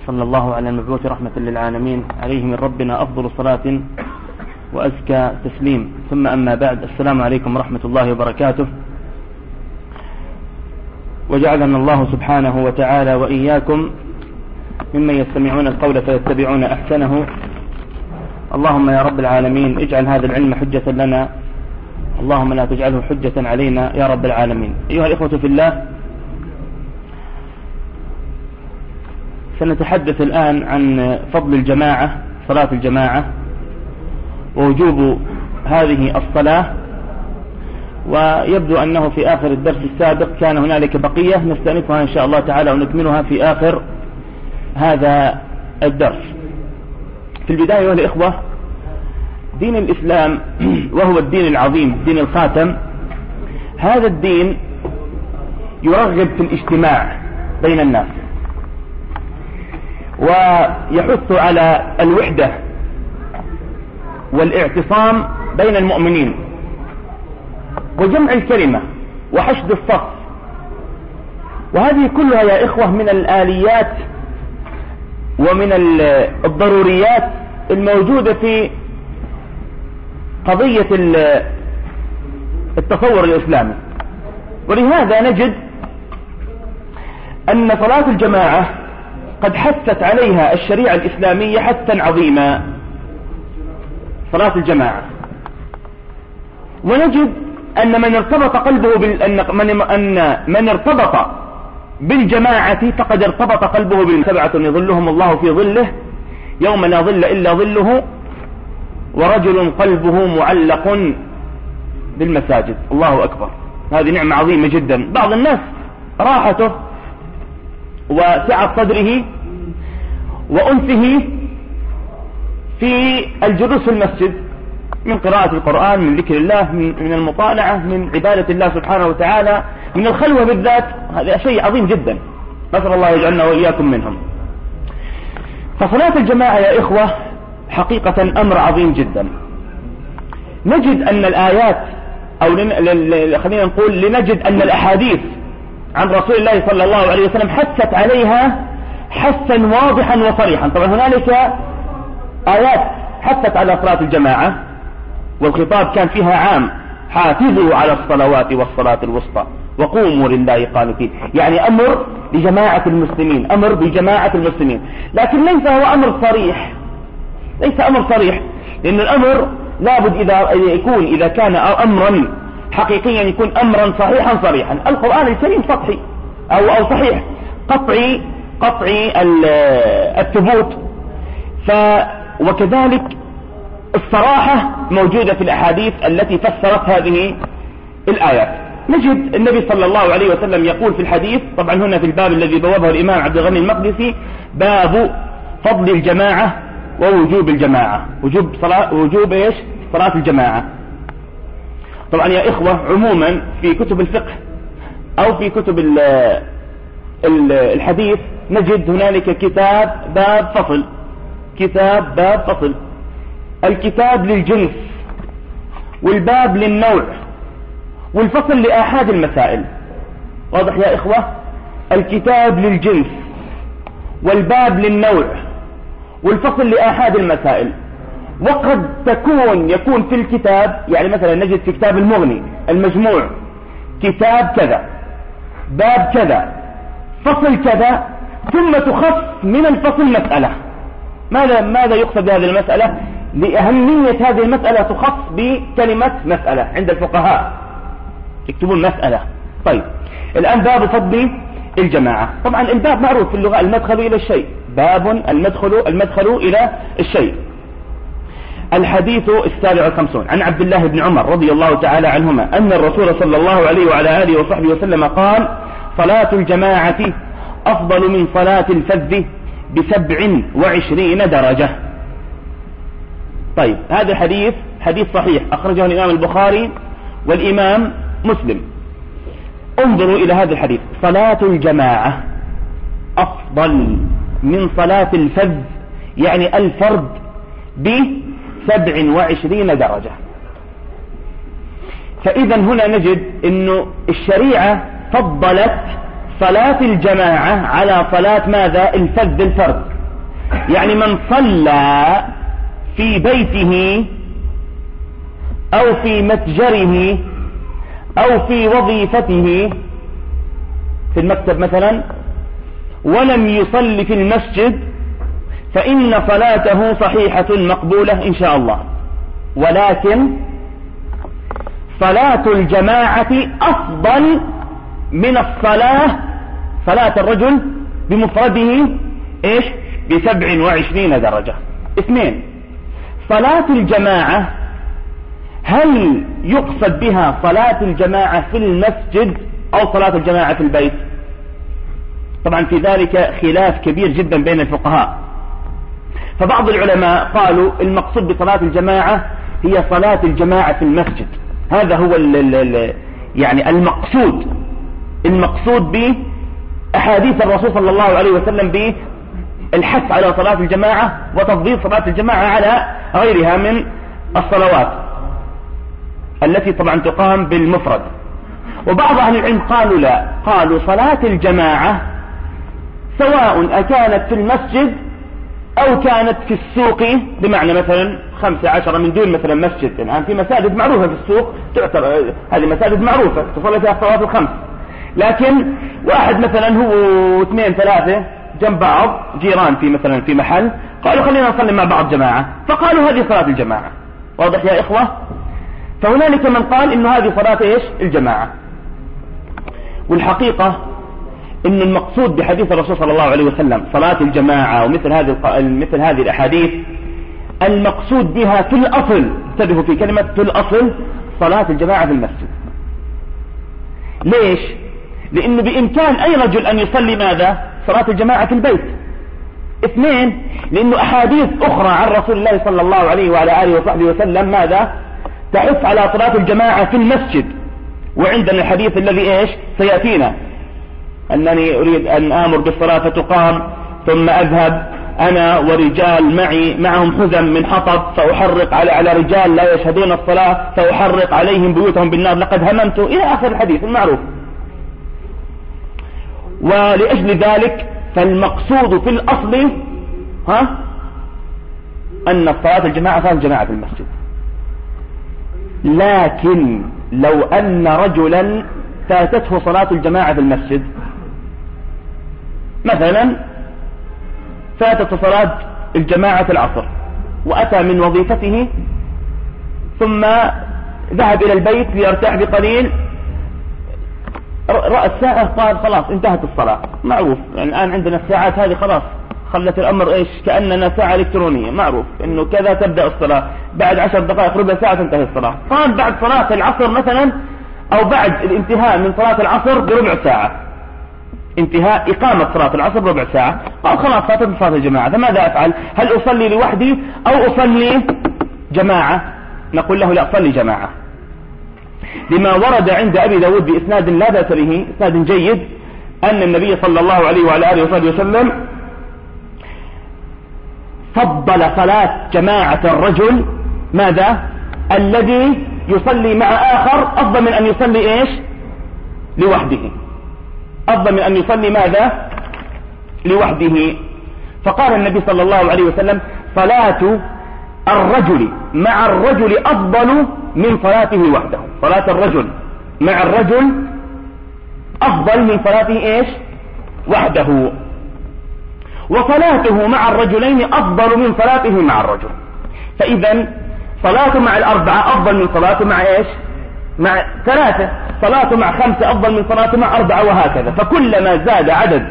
صلى الله على المبعوث رحمة للعالمين عليه من ربنا أفضل صلاة وأزكى تسليم، ثم أما بعد. السلام عليكم ورحمة الله وبركاته. وجعلنا الله سبحانه وتعالى وإياكم ممن يستمعون القول فيتبعون أحسنه. اللهم يا رب العالمين اجعل هذا العلم حجة لنا، اللهم لا تجعله حجة علينا يا رب العالمين. أيها الإخوة في الله، سنتحدث الآن عن فضل الجماعة، صلاة الجماعة ووجوب هذه الصلاة. ويبدو أنه في آخر الدرس السابق كان هنالك بقية نستأنفها إن شاء الله تعالى ونكملها في آخر هذا الدرس. في البداية أيها الإخوة، دين الإسلام وهو الدين العظيم، الدين الخاتم، هذا الدين يرغب في الاجتماع بين الناس، ويحث على الوحدة والاعتصام بين المؤمنين وجمع الكلمة وحشد الصف. وهذه كلها يا إخوة من الآليات ومن الضروريات الموجودة في قضية التصور الإسلامي. ولهذا نجد أن صلاة الجماعة قد حثت عليها الشريعة الإسلامية حثا عظيما، صلاة الجماعة. ونجد أن من ارتبط قلبه من ارتبط بالجماعة فقد ارتبط قلبه سبعة يظلهم الله في ظله يوم لا ظل إلا ظله، ورجل قلبه معلق بالمساجد. الله أكبر، هذه نعمة عظيمة جدا. بعض الناس راحته وسعة صدره وأنفه في الجلوس في المسجد من قراءة القرآن، من ذكر الله، من المطالعة، من عبادة الله سبحانه وتعالى، من الخلوة بالذات. هذا شيء عظيم جدا، نسأل الله يجعلنا وإياكم منهم. فصلاة الجماعة يا إخوة حقيقة أمر عظيم جدا. نجد أن الآيات أو خلينا نقول لنجد أن الأحاديث عن رسول الله صلى الله عليه وسلم حثت عليها حثا واضحا وصريحا. طبعا هنالك آيات حثت على صلاة الجماعة والخطاب كان فيها عام: حافظوا على الصلوات والصلاة الوسطى وقوموا لله قانتين، يعني أمر لجماعة المسلمين، أمر بجماعة المسلمين. لكن ليس هو أمر صريح، ليس أمر صريح، لأن الأمر لابد إذا كان أمرا حقيقيا يكون أمرا صحيحا صريحا. القرآن الكريم سطحي أو صحيح قطعي الثبوت، وكذلك الصراحة موجودة في الأحاديث التي فسرت هذه الآيات. نجد النبي صلى الله عليه وسلم يقول في الحديث، طبعا هنا في الباب الذي بوابه الإمام عبد الغني المقدسي، باب فضل الجماعة ووجوب الجماعة، وجوب ايش؟ صلاة الجماعة. طبعا يا إخوة عموما في كتب الفقه أو في كتب الحديث نجد هنالك كتاب باب فصل، كتاب باب فصل. الكتاب للجنس، والباب للنوع، والفصل لآحاد المسائل. واضح يا إخوة؟ الكتاب للجنس والباب للنوع والفصل لآحاد المسائل. وقد يكون في الكتاب، يعني مثلا نجد في كتاب المغني المجموع كتاب كذا، باب كذا، فصل كذا، ثم تخص من الفصل مسألة. ماذا يقصد بهذه المسألة؟ لأهمية هذه المسألة تخص بكلمة مسألة عند الفقهاء، يكتبون مسألة. طيب الآن باب فضل الجماعة. طبعا الباب معروف في اللغة المدخل إلى الشيء، باب المدخل إلى الشيء. الحديث 57 عن عبد الله بن عمر رضي الله تعالى عنهما أن الرسول صلى الله عليه وعلى آله وصحبه وسلم قال: صلاة الجماعة أفضل من صلاة الفذ ب27 درجة. طيب هذا حديث صحيح أخرجه الإمام البخاري والإمام مسلم. انظروا إلى هذا الحديث: صلاة الجماعة أفضل من صلاة الفذ، يعني الفرد، ب27 درجة. فإذا هنا نجد أنه الشريعة فضلت صلاة الجماعة على صلاة ماذا؟ الفرد. يعني من صلى في بيته أو في متجره أو في وظيفته في المكتب مثلا ولم يصلي في المسجد فإن صلاته صحيحة مقبولة إن شاء الله، ولكن صلاة الجماعة أفضل من صلاة الرجل بمفرده إيش ب27 درجة. اثنين، صلاة الجماعة هل يقصد بها صلاة الجماعة في المسجد أو صلاة الجماعة في البيت؟ طبعا في ذلك خلاف كبير جدا بين الفقهاء. فبعض العلماء قالوا المقصود بصلاة الجماعة هي صلاة الجماعة في المسجد، هذا هو يعني المقصود بأحاديث الرسول صلى الله عليه وسلم بالحث على صلاة الجماعة وتفضيل صلاة الجماعة على غيرها من الصلوات التي طبعا تقام بالمفرد. وبعض أهل العلم قالوا لا، قالوا صلاة الجماعة سواء أكانت في المسجد أو كانت في السوق، بمعنى مثلا 15 من دون مثلا مسجد. الآن في مساجد معروفة في السوق تعتبر هذه مساجد معروفة تصلي فيها الصلوات الخمس، لكن واحد مثلا هو 2 3 جنب بعض جيران في مثلا في محل، قالوا خلينا نصلي مع بعض جماعة، فقالوا هذه صلاة الجماعة. واضح يا إخوة؟ فهنالك من قال إنه هذه صلاة إيش الجماعة. والحقيقة إن المقصود بحديث الرسول صلى الله عليه وسلم صلاة الجماعة ومثل هذه الأحاديث المقصود بها في الأصل، انتبهوا في كلمة في الأصل، صلاة الجماعة في المسجد. ليش؟ لأنه بإمكان أي رجل أن يصلي ماذا؟ صلاة الجماعة في البيت. اثنين، لأنه أحاديث أخرى عن رسول الله صلى الله عليه وعلى آله وصحبه وسلم ماذا؟ تحث على صلاة الجماعة في المسجد. وعندنا الحديث الذي إيش سيأتينا، أنني أريد أن آمر بالصلاة فتقام ثم أذهب أنا ورجال معهم حزم من حطب فأحرق على رجال لا يشهدون الصلاة فأحرق عليهم بيوتهم بالنار لقد هممت، إلى آخر الحديث المعروف. ولأجل ذلك فالمقصود في الأصل أن صلاة الجماعة صلاة الجماعة في المسجد. لكن لو أن رجلا فاتته صلاة الجماعة في المسجد، مثلا فاتت صلاة الجماعة العصر وأتى من وظيفته ثم ذهب إلى البيت ليرتاح بقليل، رأى الساعة قال خلاص انتهت الصلاة. معروف يعني الآن عندنا الساعات هذه خلاص خلت الأمر إيش كأننا ساعة إلكترونية، معروف إنه كذا تبدأ الصلاة، بعد 10 دقائق ربع ساعة تنتهي الصلاة. قال بعد صلاة العصر مثلا أو بعد الانتهاء من صلاة العصر بربع ساعة، انتهاء إقامة صلاة العصر بربع ساعة، قال خلاص فاتت صلاة الجماعة، فماذا أفعل؟ هل أصلي لوحدي أو أصلي جماعة؟ نقول له لا، صلي جماعة، لما ورد عند أبي داود بإسناد لا بأس به، إسناد جيد، أن النبي صلى الله عليه وعلى آله وصحبه وسلم فضل صلاة جماعة الرجل ماذا؟ الذي يصلي مع آخر أفضل من أن يصلي إيش؟ لوحده، أفضل من أن يصلي ماذا؟ لوحده. فقال النبي صلى الله عليه وسلم صلاة الرجل مع الرجل أفضل من صلاته وحده، صلاة الرجل مع الرجل أفضل من صلاته إيش؟ وحده، وصلاته مع الرجلين أفضل من صلاته مع الرجل. فإذا صلاته مع الأربعة أفضل من صلاته مع إيش؟ مع 3، صلاته مع 5 أفضل من صلاته مع 4، وهكذا. فكلما زاد عدد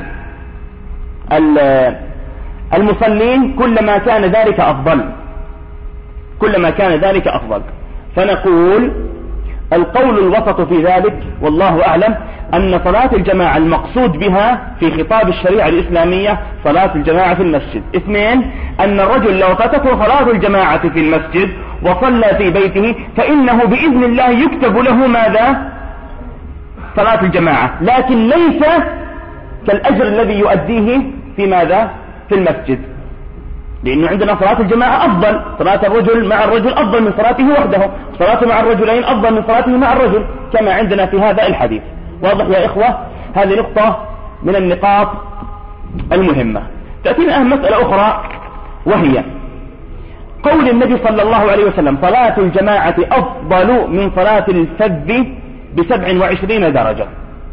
المصلين كلما كان ذلك أفضل، كلما كان ذلك أفضل. فنقول القول الوسط في ذلك والله أعلم أن صلاة الجماعة المقصود بها في خطاب الشريعة الإسلامية صلاة الجماعة في المسجد. 2، أن الرجل لو فاتته صلاة الجماعة في المسجد وصلى في بيته فإنه بإذن الله يكتب له ماذا؟ صلاة الجماعة، لكن ليس كالأجر الذي يؤديه في ماذا؟ في المسجد، لأنه عندنا صلاة الجماعة أفضل، صلاة الرجل مع الرجل أفضل من صلاته وحده، صلاته مع الرجلين أفضل من صلاته مع الرجل، كما عندنا في هذا الحديث. واضح يا إخوة؟ هذه نقطة من النقاط المهمة. تأتينا مسألة أخرى، وهي قول النبي صلى الله عليه وسلم: صلاة الجماعة أفضل من صلاة الفذ ب27 درجة.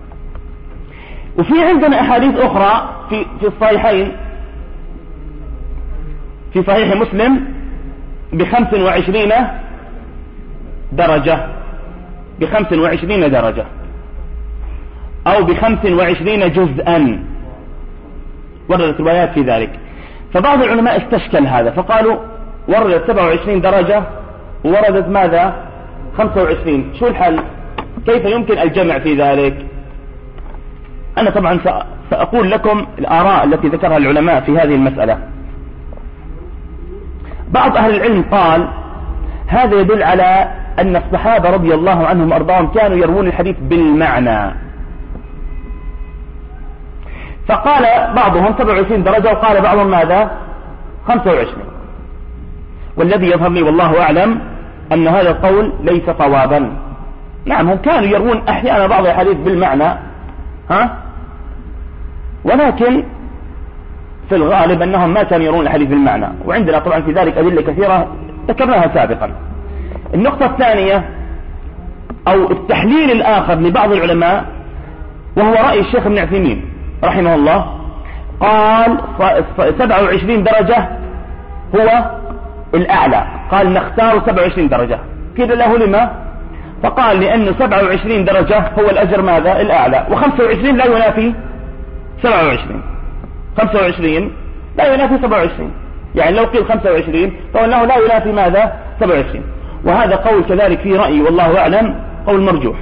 وفي عندنا أحاديث أخرى في الصحيحين، في صحيح مسلم ب25 درجة، ب25 درجة أو ب25 جزءا، وردت روايات في ذلك. فبعض العلماء استشكل هذا فقالوا وردت 27 درجة ووردت ماذا 25، شو الحل؟ كيف يمكن الجمع في ذلك؟ أنا طبعا سأقول لكم الآراء التي ذكرها العلماء في هذه المسألة. بعض أهل العلم قال هذا يدل على أن الصحابة رضي الله عنهم وأرضاهم كانوا يروون الحديث بالمعنى، فقال بعضهم 27 درجة وقال بعضهم ماذا 25، والذي يظهر لي والله أعلم أن هذا القول ليس صوابا. نعم هم كانوا يروون أحيانا بعض الحديث بالمعنى ولكن في الغالب أنهم ما كانوا يرون الحديث بالمعنى، وعندنا طبعا في ذلك أدلة كثيرة ذكرناها سابقا. النقطة الثانية أو التحليل الآخر لبعض العلماء، وهو رأي الشيخ ابن عثيمين رحمه الله، قال 27 درجة هو الأعلى، قال نختار 27 درجة كده له. لما؟ فقال لأن 27 درجة هو الأجر ماذا الأعلى، و25 لا ينافي 27، 25 لا ينافي 27، يعني لو قيل 25 فإنه لا ينافي ماذا 27. وهذا قول كذلك في رأيي والله أعلم قول مرجوح.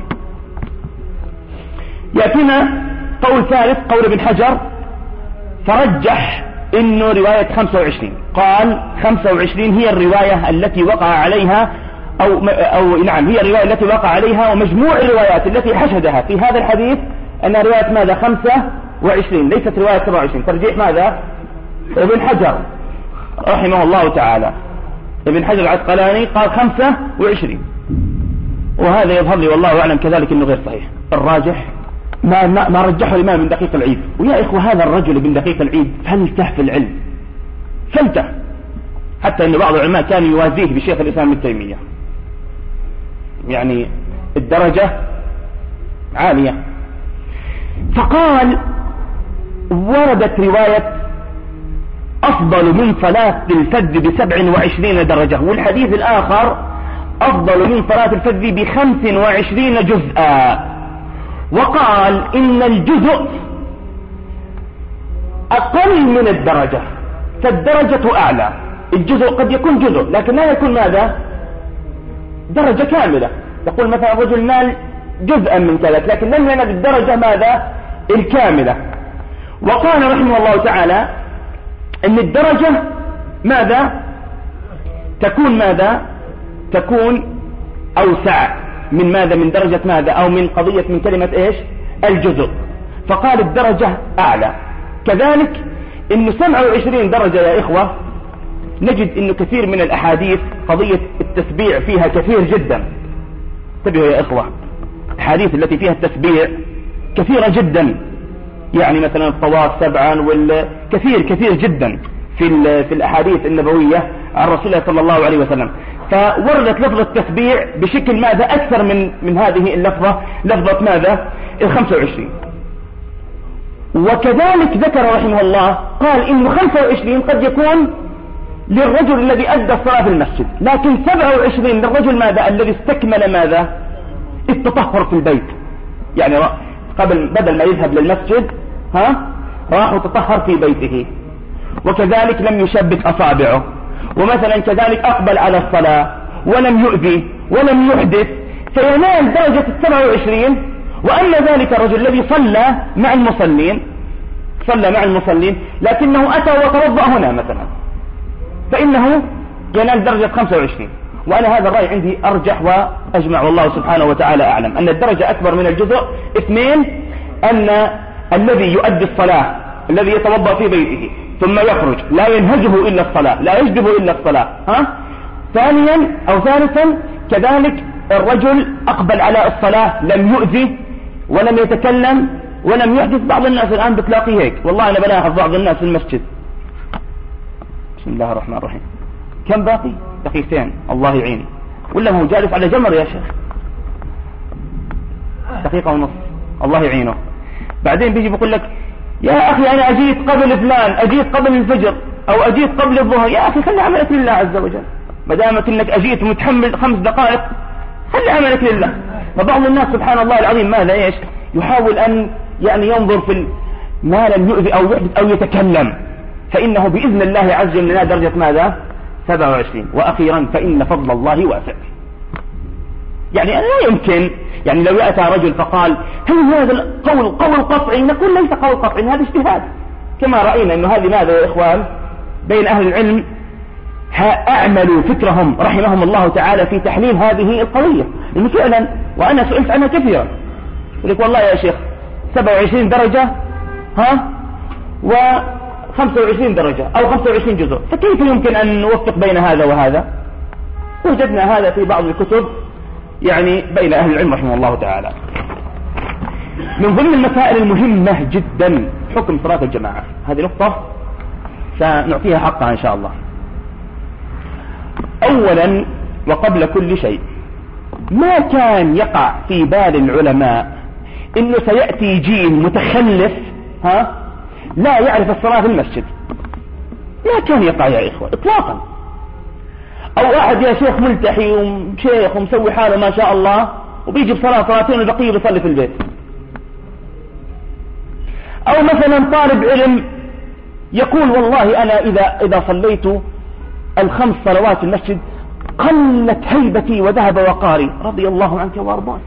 يأتينا قول ثالث، قول ابن حجر، فرجح انه رواية 25، قال 25 هي الرواية التي وقع عليها او نعم هي الرواية التي وقع عليها، ومجموع الروايات التي حشدها في هذا الحديث انها رواية ماذا 25 ليست رواية 27. ترجيح ماذا ابن حجر رحمه الله تعالى، ابن حجر العسقلاني قال 25، وهذا يظهر لي والله اعلم كذلك انه غير صحيح. الراجح ما رجحه الإمام ابن دقيق العيد. ويا إخوة هذا الرجل ابن دقيق العيد فلته في العلم، فلته، حتى أن بعض العلماء كانوا يوازيه بشيخ الإسلام ابن تيمية، يعني الدرجة عالية. فقال وردت رواية أفضل من صلاة الفذ ب27 درجة، والحديث الآخر أفضل من صلاة الفذ ب25 جزءا. وقال إن الجزء أقل من الدرجة، فالدرجة أعلى. الجزء قد يكون جزء لكن لا يكون ماذا درجة كاملة. يقول مثلا رجل نال جزءا من كذا لكن لم ينال الدرجة ماذا الكاملة. وقال رحمه الله تعالى إن الدرجة ماذا تكون أوسع من ماذا من درجة ماذا أو من قضية من كلمة إيش الجزء. فقال الدرجة أعلى. كذلك إنه 27 درجة يا إخوة نجد إنه كثير من الأحاديث قضية التسبيع فيها كثير جدا. انتبهوا يا إخوة، الأحاديث التي فيها التسبيع كثيرة جدا، يعني مثلا الطواف 7 كثير جدا في الأحاديث النبوية عن رسول الله صلى الله عليه وسلم. فوردت لفظة التسبيع بشكل ماذا أكثر من هذه اللفظة، لفظة ماذا 25. وكذلك ذكر رحمه الله قال إنه 25 قد يكون للرجل الذي أدى الصلاة في المسجد، لكن 27 للرجل ماذا الذي استكمل ماذا التطهر في البيت، يعني بدل ما يذهب للمسجد راح وتطهر في بيته، وكذلك لم يشبك أصابعه، ومثلا كذلك أقبل على الصلاة ولم يؤذي ولم يحدث، فينال درجة 27. وأما ذلك الرجل الذي صلى مع المصلين لكنه أتى وتوضأ هنا مثلا، فإنه ينال درجة 25. وأنا هذا الرأي عندي أرجح وأجمع والله سبحانه وتعالى أعلم أن الدرجة أكبر من الجزء. 2 أن الذي يؤدي الصلاة الذي يتوضأ في بيته ثم يخرج لا ينهزه إلا الصلاة، لا يجذبه إلا الصلاة. ثانيا أو ثالثا كذلك الرجل أقبل على الصلاة لم يؤذي ولم يتكلم ولم يحدث. بعض الناس الآن بتلاقي هيك، والله أنا بلاحظ بعض الناس في المسجد بسم الله الرحمن الرحيم. كم باقي؟ دقيقتين، الله يعين. ولا هو جالس على جمر يا شيخ؟ دقيقة ونص، الله يعينه. بعدين بيجي بيقول لك يا أخي أنا أجيت قبل فلان، أجيت قبل الفجر أو أجيت قبل الظهر. يا أخي خلي عملك لله عز وجل، ما دامت إنك أجيت متحمل 5 دقائق خلي عملك لله. فبعض الناس سبحان الله العظيم ماذا إيش يحاول أن يعني ينظر في ما لم يؤذي أو يحدث أو يتكلم، فإنه بإذن الله عز وجل درجة ماذا 27. وأخيرا فإن فضل الله واسع. يعني أنا لا يمكن يعني لو يأتى رجل فقال هل هذا القول قول قطعي؟ نقول ليس قول قطعي، هذا اجتهاد. كما رأينا أنه هذه ماذا يا إخوان بين أهل العلم أعملوا فكرهم رحمهم الله تعالى في تحليل هذه القضية. لأنه فعلا وأنا سئلت عنها كثيرا، يقول لك والله يا شيخ 27 درجة و25 درجة أو 25 جزء، فكيف يمكن أن نوفق بين هذا وهذا؟ وجدنا هذا في بعض الكتب يعني بين أهل العلم رحمه الله تعالى. من ضمن المسائل المهمة جدا حكم صلاة الجماعة، هذه نقطة سنعطيها حقها إن شاء الله. أولا وقبل كل شيء، ما كان يقع في بال العلماء إنه سيأتي جيل متخلف لا يعرف الصلاة في المسجد. ما كان يقع يا إخوة إطلاقا. أو أحد يا شيخ ملتحي وشيخ ومسوي حاله ما شاء الله وبيجي بصلاة صلاتين والبقية بيصلي في البيت. أو مثلا طالب علم يقول والله أنا إذا صليت ال5 صلوات في المسجد قلت هيبتي وذهب وقاري. رضي الله عنك وارضاك.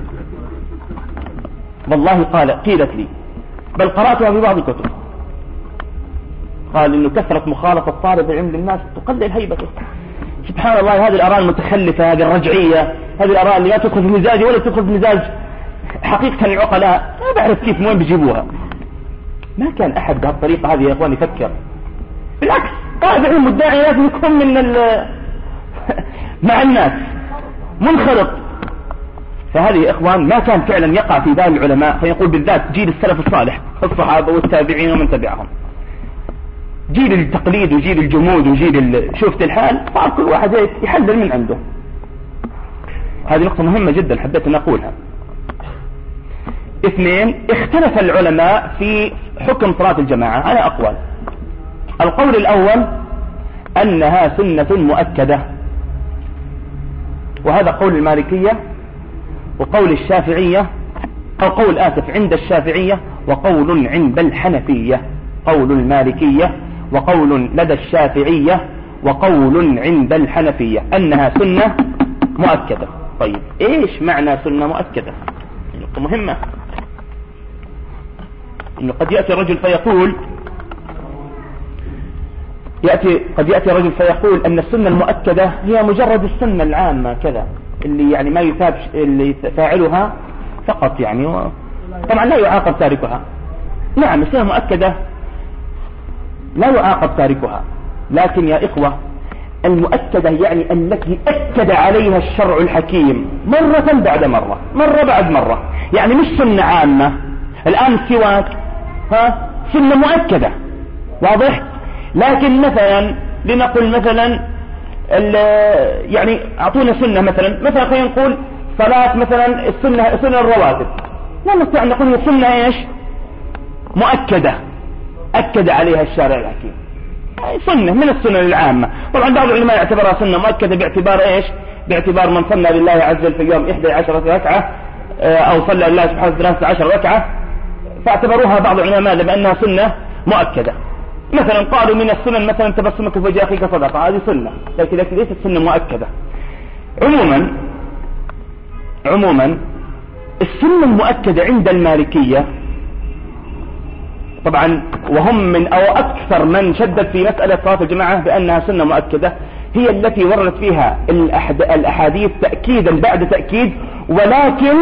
والله قيلت لي، بل قرأتها في بعض الكتب، قال إنه كثرة مخالطة طالب العلم للناس تقلل هيبته. سبحان الله، هذه الآراء المتخلفة، هذه الرجعية، هذه الآراء اللي لا تدخل في مزاجي ولا تدخل في مزاج حقيقة العقلاء، ما بعرف كيف وين بيجيبوها. ما كان أحد بهالطريقة هذه يا إخواني يفكر. بالعكس طالب العلم الداعي لازم يكون من مع الناس منخرط. فهذه يا إخوان ما كان فعلا يقع في بال العلماء، فيقول بالذات جيل السلف الصالح الصحابة والتابعين ومن تبعهم، جيل التقليد وجيل الجمود وجيل شوفت الحال، صار كل واحد يحلل من عنده. هذه نقطة مهمة جدا حبيت أن أقولها. 2، اختلف العلماء في حكم صلاة الجماعة على أقوال. القول الأول أنها سنة مؤكدة، وهذا قول المالكية وقول الشافعية، أو قول عند الشافعية وقول عند الحنفية. قول المالكية وقول لدى الشافعية وقول عند الحنفية أنها سنة مؤكدة. طيب إيش معنى سنة مؤكدة؟ نقطة مهمة. إنه قد يأتي الرجل فيقول قد يأتي رجل فيقول أن السنة المؤكدة هي مجرد السنة العامة كذا، اللي يعني ما يثاب اللي فاعلها فقط يعني، طبعا لا يعاقب تاركها. نعم السنة المؤكدة لا يعاقب تاركها، لكن يا إخوة المؤكدة يعني التي أكد عليها الشرع الحكيم مرة بعد مرة، مرة بعد مرة. يعني مش سنة عامة. الآن السواك سنة مؤكدة واضح، لكن مثلا لنقل مثلا يعني أعطونا سنة مثلا خلينا نقول صلاة مثلا السنة الرواتب، لا نستطيع أن نقول السنة إيش مؤكدة أكد عليها الشارع الحكيم، سنة من السنن العامة. طبعا بعض العلماء يعتبرها سنة مؤكدة باعتبار إيش؟ باعتبار من صلى لله عز وجل في اليوم 11 ركعة أو صلى لله سبحانه 13 ركعة، فاعتبروها بعض العلماء بأنها سنة مؤكدة. مثلا قالوا من السنن مثلا تبسمك في وجه أخيك صدقة، هذه سنة، لكن ليست سنة مؤكدة. عموما السنة المؤكدة عند المالكية طبعا، وهم من أو أكثر من شدد في مسألة صلاة الجماعة بأنها سنة مؤكدة، هي التي وردت فيها الأحاديث تأكيدا بعد تأكيد. ولكن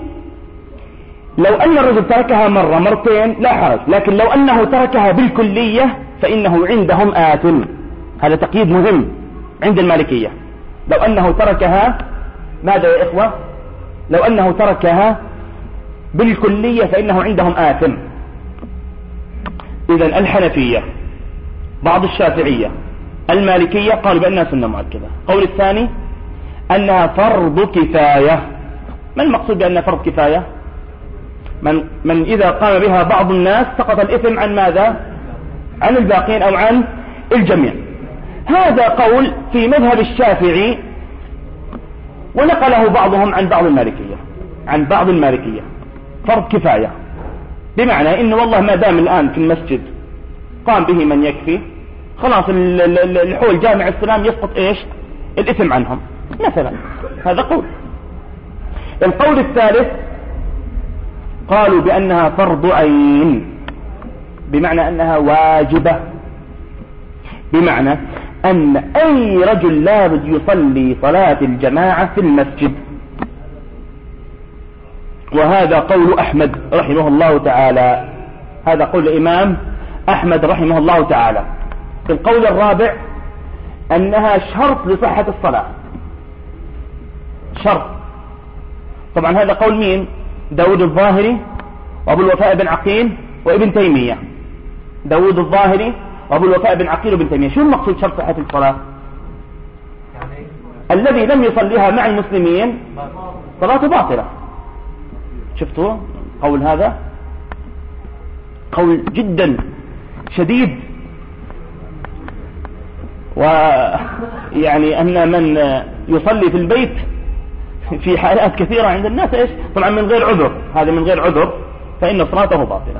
لو أن الرجل تركها مرة مرتين لا حرج، لكن لو أنه تركها بالكلية فإنه عندهم آثم. هذا تقييد مهم عند المالكية. لو أنه تركها ماذا يا إخوة؟ لو أنه تركها بالكلية فإنه عندهم آثم. إذن الحنفية بعض الشافعية المالكية قالوا بأنها سنة مؤكدة. القول الثاني أنها فرض كفاية. ما المقصود بأنها فرض كفاية؟ من إذا قام بها بعض الناس سقط الإثم عن ماذا؟ عن الباقين أو عن الجميع. هذا قول في مذهب الشافعي، ونقله بعضهم عن بعض المالكية فرض كفاية، بمعنى إنه والله ما دام الآن في المسجد قام به من يكفي، خلاص الحول جامع السلام يسقط إيش؟ الإثم عنهم مثلا. هذا قول. القول الثالث قالوا بأنها فرض عين، بمعنى أنها واجبة، بمعنى أن أي رجل لابد يصلي صلاة الجماعة في المسجد. وهذا قول أحمد رحمه الله تعالى، هذا قول الإمام أحمد رحمه الله تعالى. القول الرابع أنها شرط لصحة الصلاة، شرط. طبعا هذا قول مين؟ داود الظاهري وأبو الوفاء بن عقيل وابن تيمية. داود الظاهري وأبو الوفاء بن عقيل وابن تيمية. شو المقصود شرط صحة الصلاة؟ الذي لم يصليها مع المسلمين صلاته باطلة. شفتوا قول هذا؟ قول جدا شديد. ويعني أن من يصلي في البيت في حالات كثيرة عند الناس إيش؟ طبعا من غير عذر، هذا من غير عذر، فإن صلاته باطلة.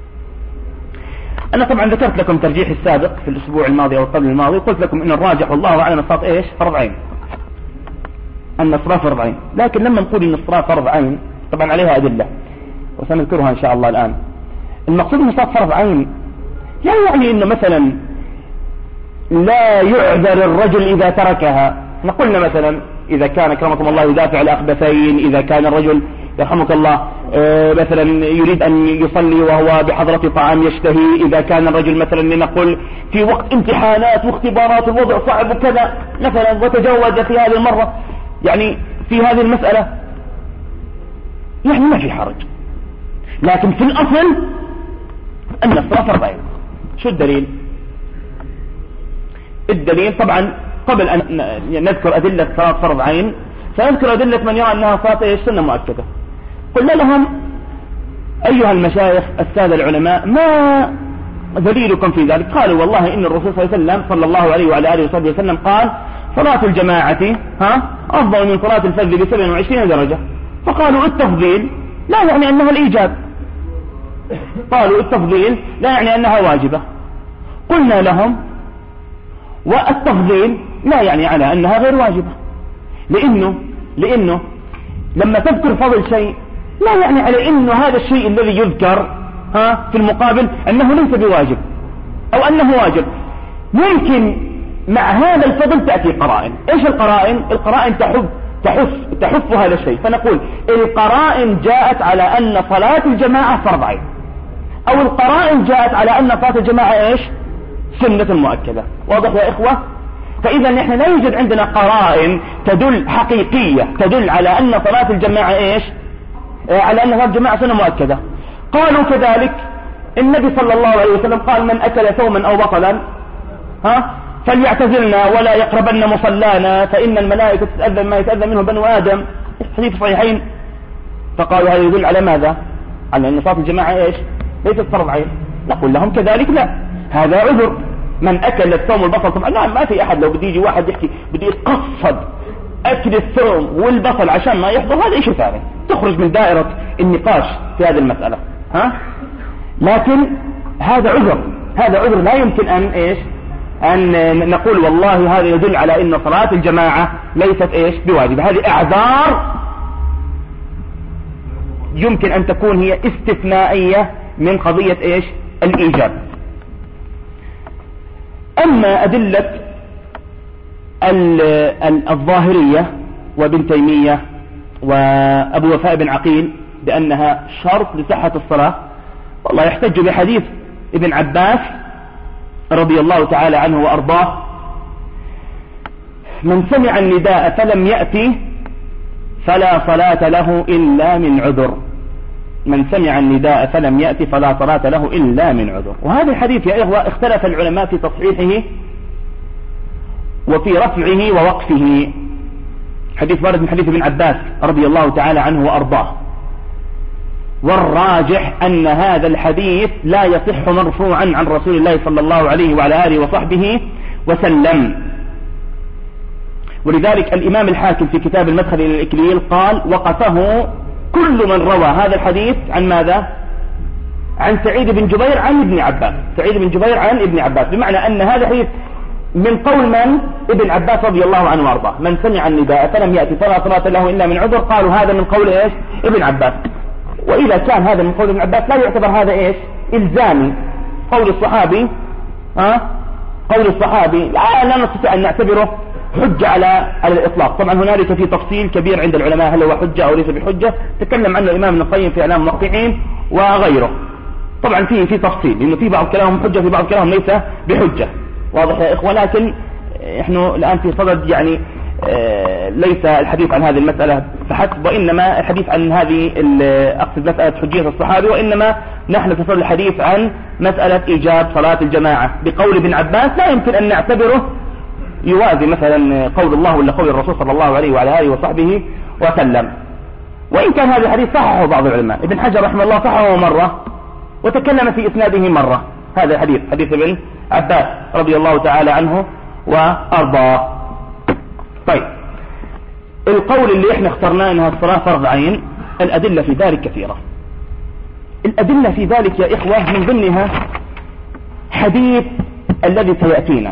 أنا طبعا ذكرت لكم ترجيح السابق في الأسبوع الماضي أو قبل الماضي، قلت لكم إن الراجح والله أعلم الصلاة إيش؟ فرض عين، أن الصلاة فرض عين. لكن لما نقول إن الصلاة فرض عين طبعا عليها أدلة وسنذكرها إن شاء الله الآن. المقصود إن الصلاة فرض عين لا يعني إنه مثلا لا يعذر الرجل إذا تركها. نقولنا مثلا إذا كان كرمكم الله يدافع الأخبثين، إذا كان الرجل يرحمك الله مثلا يريد أن يصلي وهو بحضرة طعام يشتهي، إذا كان الرجل مثلا لنقل في وقت امتحانات واختبارات الوضع صعب وكذا مثلا وتجاوز في هذه المرة، يعني في هذه المسألة يعني ما في حرج. لكن في الأصل أن الصلاة فرض عين. شو الدليل؟ الدليل طبعا قبل أن نذكر أدلة صلاة فرض عين سنذكر أدلة من يرى أنها صلاة سنة مؤكدة. قلنا لهم أيها المشايخ السادة العلماء ما دليلكم في ذلك؟ قالوا والله إن الرسول صلى الله عليه وعلى آله وصحبه وسلم قال صلاة الجماعة أفضل من صلاة الفرد ب27 درجة. فقالوا التفضيل لا يعني أنها الإيجاب، قالوا التفضيل لا يعني أنها واجبة. قلنا لهم والتفضيل لا يعني على أنها غير واجبة، لأنه لما تذكر فضل شيء لا يعني على أنه هذا الشيء الذي يذكر في المقابل أنه ليس بواجب أو أنه واجب. ممكن مع هذا الفضل تأتي قرائن. إيش القرائن؟ القرائن تحف هذا الشيء. فنقول القرائن جاءت على أن صلاة الجماعة فرض عين، أو القرائن جاءت على أن صلاة الجماعة إيش؟ سنة مؤكدة. واضح يا إخوة؟ فإذا نحن لا يوجد عندنا قرائن تدل حقيقية تدل على أن صلاة الجماعة إيش؟ على أن صلاة الجماعة سنة مؤكدة. قالوا كذلك النبي صلى الله عليه وسلم قال من أكل ثوما أو بطلا فليعتزلنا ولا يقربن مصلانا فإن الملائكة تتأذى ما يتأذى منه بنو آدم، حديث صحيحين. فقالوا هذا يدل على ماذا؟ على أن صلاة الجماعة إيش؟ ليست فرض عين. نقول لهم كذلك لا، هذا عذر. من أكل الثوم والبصل طبعا لا، ما في أحد لو بدي يجي واحد يحكي بدي يقصد أكل الثوم والبصل عشان ما يحضر، هذا إشي ثاني، تخرج من دائرة النقاش في هذه المسألة. لكن هذا عذر لا يمكن أن إيش؟ أن نقول والله هذا يدل على أن صلاة الجماعة ليست إيش؟ بواجب. هذه أعذار يمكن أن تكون هي استثنائية من قضية إيش؟ الإيجاب. أما أدلة الظاهرية وابن تيمية وأبو وفاء بن عقيل بأنها شرط لصحة الصلاة، والله يحتج بحديث ابن عباس رضي الله تعالى عنه وأرضاه: من سمع النداء فلم يأتي فلا صلاة له إلا من عذر. من سمع النداء فلم يأتي فلا صلاة له إلا من عذر. وهذا الحديث يا إخوة اختلف العلماء في تصحيحه وفي رفعه ووقفه. حديث وارد من حديث ابن عباس رضي الله تعالى عنه وأرضاه، والراجح أن هذا الحديث لا يصح مرفوعا عن رسول الله صلى الله عليه وعلى آله وصحبه وسلم. ولذلك الإمام الحاكم في كتاب المدخل إلى الإكليل قال: وقفه كل من روى هذا الحديث عن ماذا؟ عن سعيد بن جبير عن ابن عباس. سعيد بن جبير عن ابن عباس، بمعنى أن هذا الحديث من قول من؟ ابن عباس رضي الله عنه وارضاه. من سمع النداء فلم يأتي فلا صلاة له إلا من عذر، قالوا هذا من قول إيش؟ ابن عباس. وإذا كان هذا من قول ابن عباس لا يعتبر هذا إيش؟ إلزامي. قول الصحابي قول الصحابي لا نستطيع أن نعتبره حجة على الإطلاق. طبعا هنالك في تفصيل كبير عند العلماء هل هو حجة أو ليس بحجة، تكلم عنه الإمام ابن القيم في إعلام الموقعين وغيره. طبعا في تفصيل، لأنه في بعض كلامهم حجة في بعض كلامهم ليس بحجة. واضح يا إخوة؟ لكن إحنا الآن في صدد يعني ليس الحديث عن هذه المسألة فحسب، وإنما الحديث عن هذه أقصد مسألة حجية الصحابي، وإنما نحن في صدد الحديث عن مسألة إيجاب صلاة الجماعة بقول ابن عباس. لا يمكن أن نعتبره يوازي مثلا قول الله ولا قول الرسول صلى الله عليه وعلى آله وصحبه وسلم. وإن كان هذا الحديث صححه بعض العلماء، ابن حجر رحمه الله صححه مرة وتكلم في إسناده مرة. هذا الحديث حديث ابن عباس رضي الله تعالى عنه وأرضاه. طيب، القول اللي احنا اخترناه انها الصلاة فرض عين، الأدلة في ذلك كثيرة. الأدلة في ذلك يا إخوة من ضمنها حديث الذي سيأتينا،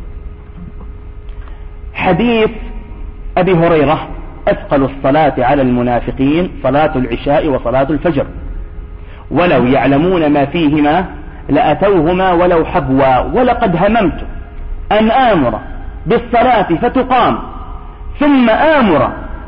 حديث أبي هريرة: أثقل الصلاة على المنافقين صلاة العشاء وصلاة الفجر، ولو يعلمون ما فيهما لأتوهما ولو حبوا، ولقد هممت أن آمر بالصلاة فتقام ثم آمر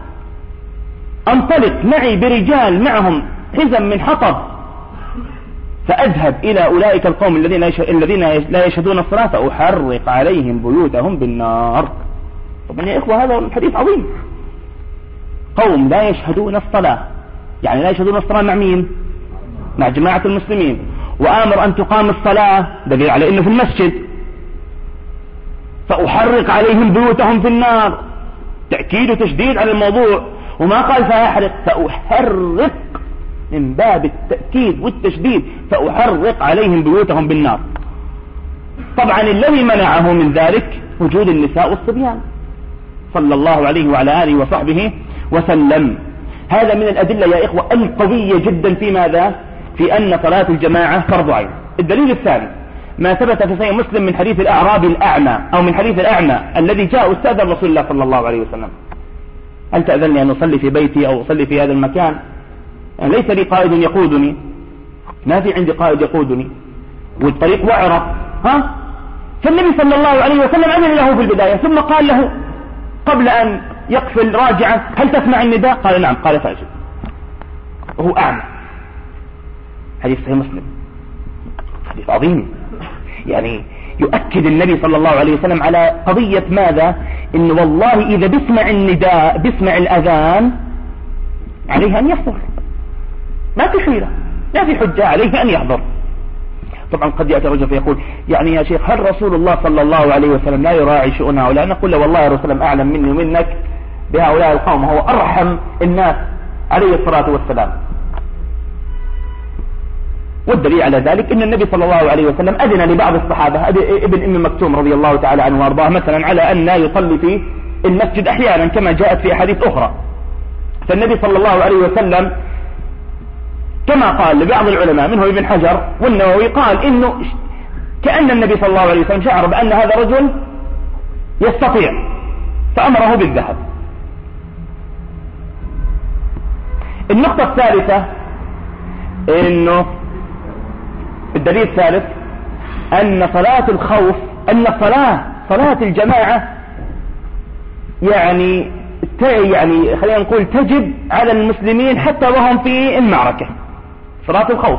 أنطلق معي برجال معهم حزم من حطب فأذهب إلى أولئك القوم الذين لا يشهدون الصلاة فأحرق عليهم بيوتهم بالنار. طبعا يا إخوة هذا الحديث عظيم. قوم لا يشهدون الصلاة، يعني لا يشهدون الصلاة مع مين؟ مع جماعة المسلمين. وآمر أن تقام الصلاة، دليل على أنه في المسجد. فأحرق عليهم بيوتهم في النار، تأكيد وتشديد على الموضوع. وما قال فأحرق، فأحرق من باب التأكيد والتشديد، فأحرق عليهم بيوتهم بالنار. طبعا الذي منعه من ذلك وجود النساء والصبيان صلى الله عليه وعلى آله وصحبه وسلم. هذا من الأدلة يا إخوة القوية جدا في ماذا؟ في أن صلاة الجماعة فرض عين. الدليل الثاني ما ثبت في صحيح مسلم من حديث الأعرابي الأعمى، أو من حديث الأعمى الذي جاء استأذن رسول الله صلى الله عليه وسلم: هل تأذن لي أن أصلي في بيتي أو أصلي في هذا المكان؟ يعني ليس لي قائد يقودني، ما في عندي قائد يقودني، والطريق وعرة. فالنبي صلى الله عليه وسلم أذن له في البداية، ثم قال له قبل أن يقفل راجعا: هل تسمع النداء؟ قال نعم. قال فأجب. وهو أعمى. حديث صحيح مسلم، حديث عظيم، يعني يؤكد النبي صلى الله عليه وسلم على قضية ماذا؟ إن والله إذا بسمع النداء بسمع الأذان عليه أن يحضر، ما في حيلة، ما في حجة، عليه أن يحضر. طبعا قد يأتي رجل فيقول: يعني يا شيخ هل رسول الله صلى الله عليه وسلم لا يراعي شؤون هؤلاء؟ نقول له: والله يا رسول الله أعلم مني ومنك بهؤلاء القوم، هو أرحم الناس عليه الصلاة والسلام. والدليل على ذلك ان النبي صلى الله عليه وسلم اذن لبعض الصحابة، ابن ام مكتوم رضي الله تعالى عنه وارضاه مثلا، على ان لا يصلي في المسجد احيانا كما جاءت في احاديث اخرى. فالنبي صلى الله عليه وسلم كما قال لبعض العلماء منه ابن حجر والنووي، قال انه كأن النبي صلى الله عليه وسلم شعر بان هذا رجل يستطيع فامره بالذهاب. النقطة الثالثة انه الدليل الثالث أن صلاة الخوف، أن صلاة الجماعة يعني خلينا نقول تجب على المسلمين حتى وهم في المعركة. صلاة الخوف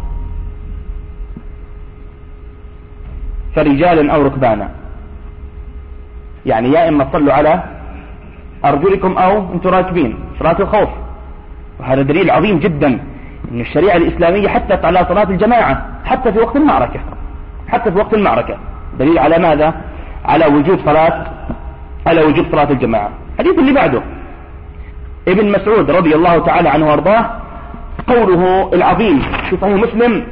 فرجالا أو ركبانا، يعني يا إما تصلوا على أرجلكم أو أنتم راكبين. صلاة الخوف، وهذا دليل عظيم جدا أن الشريعة الإسلامية حتى على صلاة الجماعة حتى في وقت المعركة، دليل على ماذا؟ على وجوب صلاة على وجوب صلاة الجماعة. الحديث اللي بعده ابن مسعود رضي الله تعالى عنه وارضاه، قوله العظيم في صحيح مسلم،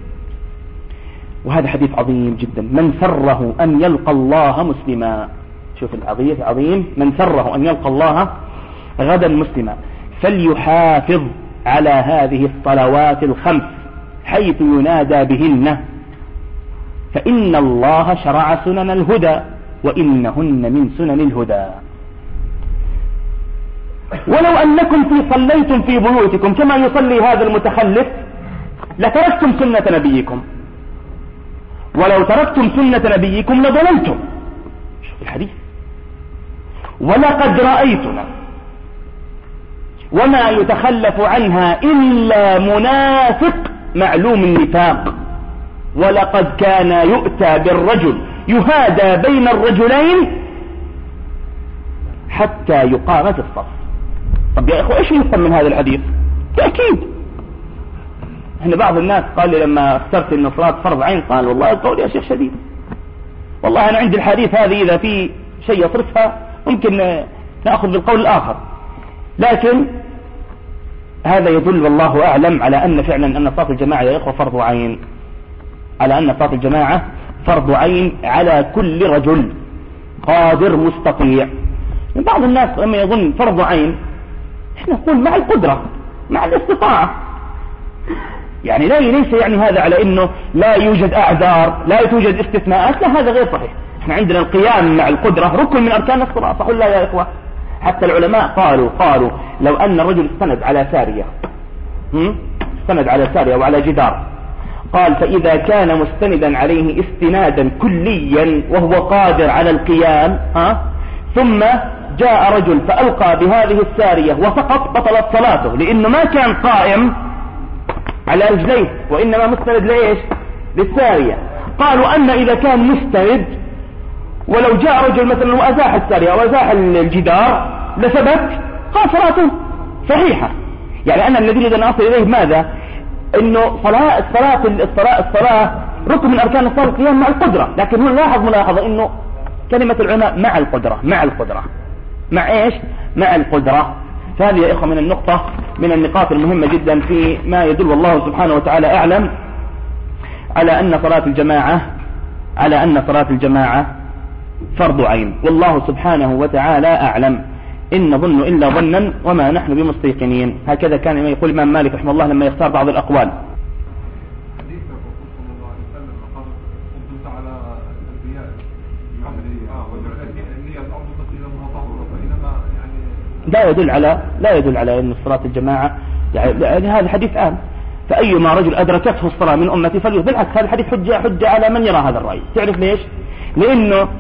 وهذا حديث عظيم جدا: من سره أن يلقى الله مسلما. شوف الحديث عظيم: من سره أن يلقى الله غدا مسلما فليحافظ على هذه الصلوات الخمس حيث ينادى بهن، فإن الله شرع سنن الهدى وإنهن من سنن الهدى. ولو أنكم صليتم في بيوتكم كما يصلي هذا المتخلف لتركتم سنة نبيكم، ولو تركتم سنة نبيكم لضللتم. شوف الحديث: ولقد رأيتنا وما يتخلف عنها إلا منافق معلوم النفاق، ولقد كان يؤتى بالرجل يهادى بين الرجلين حتى يقام في الصف. طب يا إخوة إيش يفهم من هذا الحديث؟ تأكيد. هنا بعض الناس قال لي لما اخترت أن صلاة فرض عين، قال والله القول يا شيخ شديد، والله أنا عندي الحديث هذه إذا في شيء يصرفها ممكن نأخذ بالقول الآخر، لكن هذا يدل والله أعلم على أن فعلا أن صلاة الجماعة يا إخوة فرض عين، على أن صلاة الجماعة فرض عين على كل رجل قادر مستطيع. من بعض الناس لما يظن فرض عين احنا نقول مع القدرة مع الاستطاعة، يعني ليس يعني هذا على انه لا يوجد اعذار لا توجد استثناءات، لا هذا غير صحيح. احنا عندنا القيام مع القدرة ركن من اركان الصلاة، صح ولا يا اخوة؟ حتى العلماء قالوا لو ان الرجل استند على سارية استند على سارية وعلى جدار، قال فاذا كان مستندا عليه استنادا كليا وهو قادر على القيام ثم جاء رجل فألقى بهذه السارية وسقط، بطلت صلاته، لأنه ما كان قائم على رجليه وإنما مستند لإيش؟ للسارية. قالوا أن إذا كان مستند ولو جاء رجل مثلا وأزاح السارية وأزاح الجدار لثبت، قال صلاته صحيحة. يعني أنا الذي لدى نصل إليه ماذا؟ إنه الصلاة ركن من أركان الصلاة القيام مع القدرة، لكن هنا لاحظ ملاحظة إنه كلمة العلماء مع القدرة، مع ايش؟ مع القدرة. فهذه يا إخوة من النقاط المهمة جدا في ما يدل والله سبحانه وتعالى أعلم على أن صلاة الجماعة فرض عين، والله سبحانه وتعالى أعلم. إن نظن إلا ظنا وما نحن بمستيقنين. هكذا كان يقول الإمام مالك رحمه الله لما يختار بعض الأقوال. لا يدل على أن صلاة الجماعة يعني هذا الحديث عام، فأيما رجل أدركته الصلاة من أمتي فليصلي. بالعكس هذا الحديث حجة على من يرى هذا الرأي. تعرف ليش؟ لأنه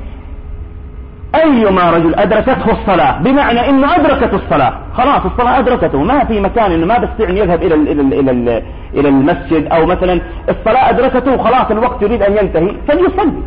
أيما رجل أدركته الصلاة بمعنى أنه أدركته الصلاة، خلاص الصلاة أدركته، ما في مكان إنه ما بستطيع أن يذهب إلى المسجد، أو مثلا الصلاة أدركته وخلاص الوقت يريد أن ينتهي فليصلي.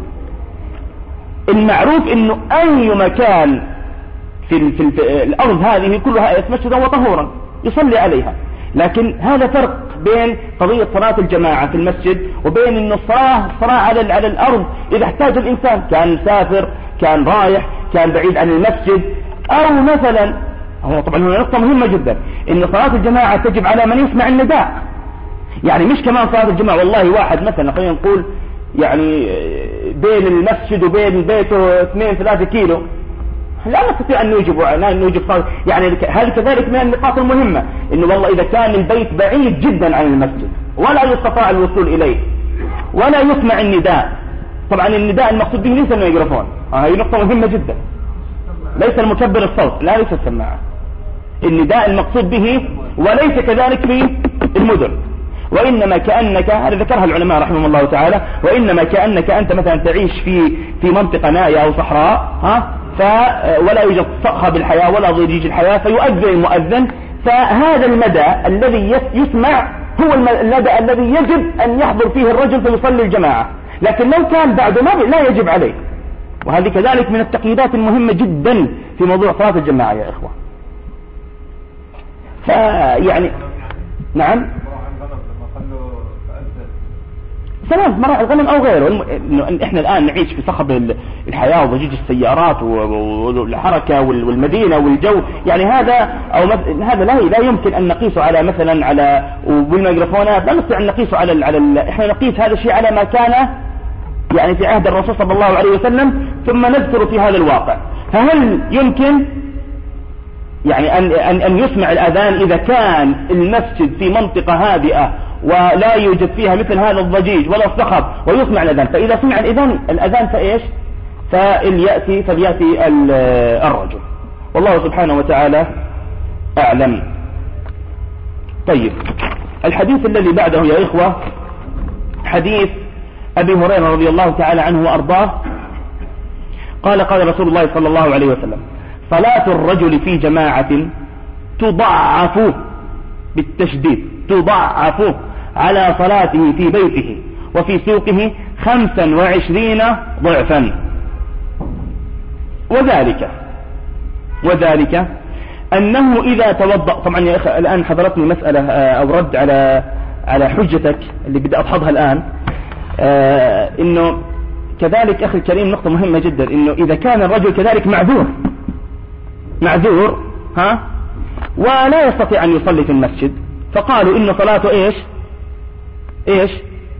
المعروف إنه أي مكان في الأرض هذه كلها مسجدا وطهورا يصلي عليها، لكن هذا فرق بين قضية صلاة الجماعة في المسجد وبين أن الصلاة على الأرض إذا احتاج الإنسان، كان مسافر، كان رايح، كان بعيد عن المسجد، أو مثلا هو طبعا هنا نقطة مهمة جدا، أن صلاة الجماعة تجب على من يسمع النداء. يعني مش كمان صلاة الجماعة والله واحد مثلا خلينا نقول يعني بين المسجد وبين بيته 2-3 كيلو، لا نستطيع أن نوجب صلاة. يعني هذه كذلك من النقاط المهمة، إنه والله إذا كان البيت بعيد جدا عن المسجد ولا يستطاع الوصول إليه ولا يسمع النداء، طبعا النداء المقصود به ليس الميكروفون، هذه نقطة مهمة جدا، ليس المكبر الصوت، لا ليس السماعة، النداء المقصود به، وليس كذلك في المدن، وإنما كأنك، هذا ذكرها العلماء رحمهم الله تعالى، وإنما كأنك أنت مثلا تعيش في منطقة نائية أو صحراء ولا يوجد صخب الحياة ولا ضجيج الحياة، فيؤذن المؤذن، فهذا المدى الذي يسمع هو المدى الذي يجب أن يحضر فيه الرجل فيصلي الجماعة، لكن لو كان بعده لا يجب عليه. وهذه كذلك من التقييدات المهمة جدا في موضوع صلاة الجماعة يا إخوة. فيعني نعم سلام مراعي الغنم أو غيره. إنه إحنا الآن نعيش في صخب الحياة وضجيج السيارات والحركة والمدينة والجو، يعني هذا لا يمكن أن نقيسه على مثلا على والميكروفونات، لا نستطيع أن نقيسه إحنا نقيس هذا الشيء على ما كان يعني في عهد الرسول صلى الله عليه وسلم، ثم نذكر في هذا الواقع. فهل يمكن يعني أن يسمع الأذان إذا كان المسجد في منطقة هادئة ولا يوجد فيها مثل هذا الضجيج ولا الصخب ويسمع الأذان؟ فإذا سمع الأذان فإيش؟ فليأتي الرجل، والله سبحانه وتعالى أعلم. طيب، الحديث الذي بعده يا إخوة حديث أبي هريرة رضي الله تعالى عنه وأرضاه قال رسول الله صلى الله عليه وسلم: صلاة الرجل في جماعة تضعف، بالتشديد تضعف، على صلاته في بيته وفي سوقه 25 ضعفا. وذلك أنه إذا توضأ. طبعا يا أخي الآن حضرتني مسألة أو رد على حجتك اللي بدي أدحضها الآن، إنه كذلك أخي الكريم نقطة مهمة جدا، إنه إذا كان الرجل كذلك معذور ولا يستطيع أن يصلي في المسجد، فقالوا إن صلاته إيش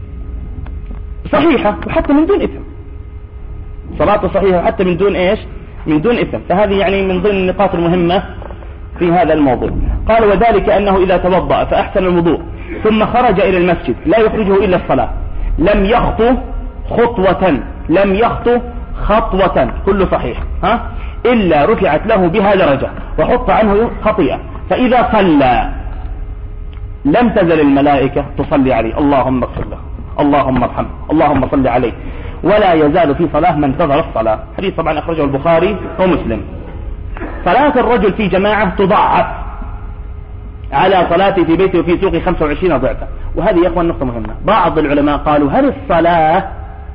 صحيحة وحتى من دون إثم، صلاته صحيحة وحتى من دون إثم. فهذه يعني من ضمن النقاط المهمة في هذا الموضوع. قال: وذلك أنه إذا توضأ فأحسن الوضوء ثم خرج إلى المسجد لا يخرجه إلا الصلاة، لم يخطو خطوة كله صحيح إلا رفعت له بها درجة وحط عنه خطيئة، فإذا صلى لم تزل الملائكة تصلي عليه: اللهم اغفر له، اللهم ارحمه، اللهم صل عليه، ولا يزال في صلاة من انتظر الصلاة. حديث طبعا أخرجه البخاري ومسلم. صلاة الرجل في جماعة تضعف على صلاته في بيته وفي سوقه 25 ضعفا. وهذه يا أخوان نقطة مهمة. بعض العلماء قالوا: هل الصلاة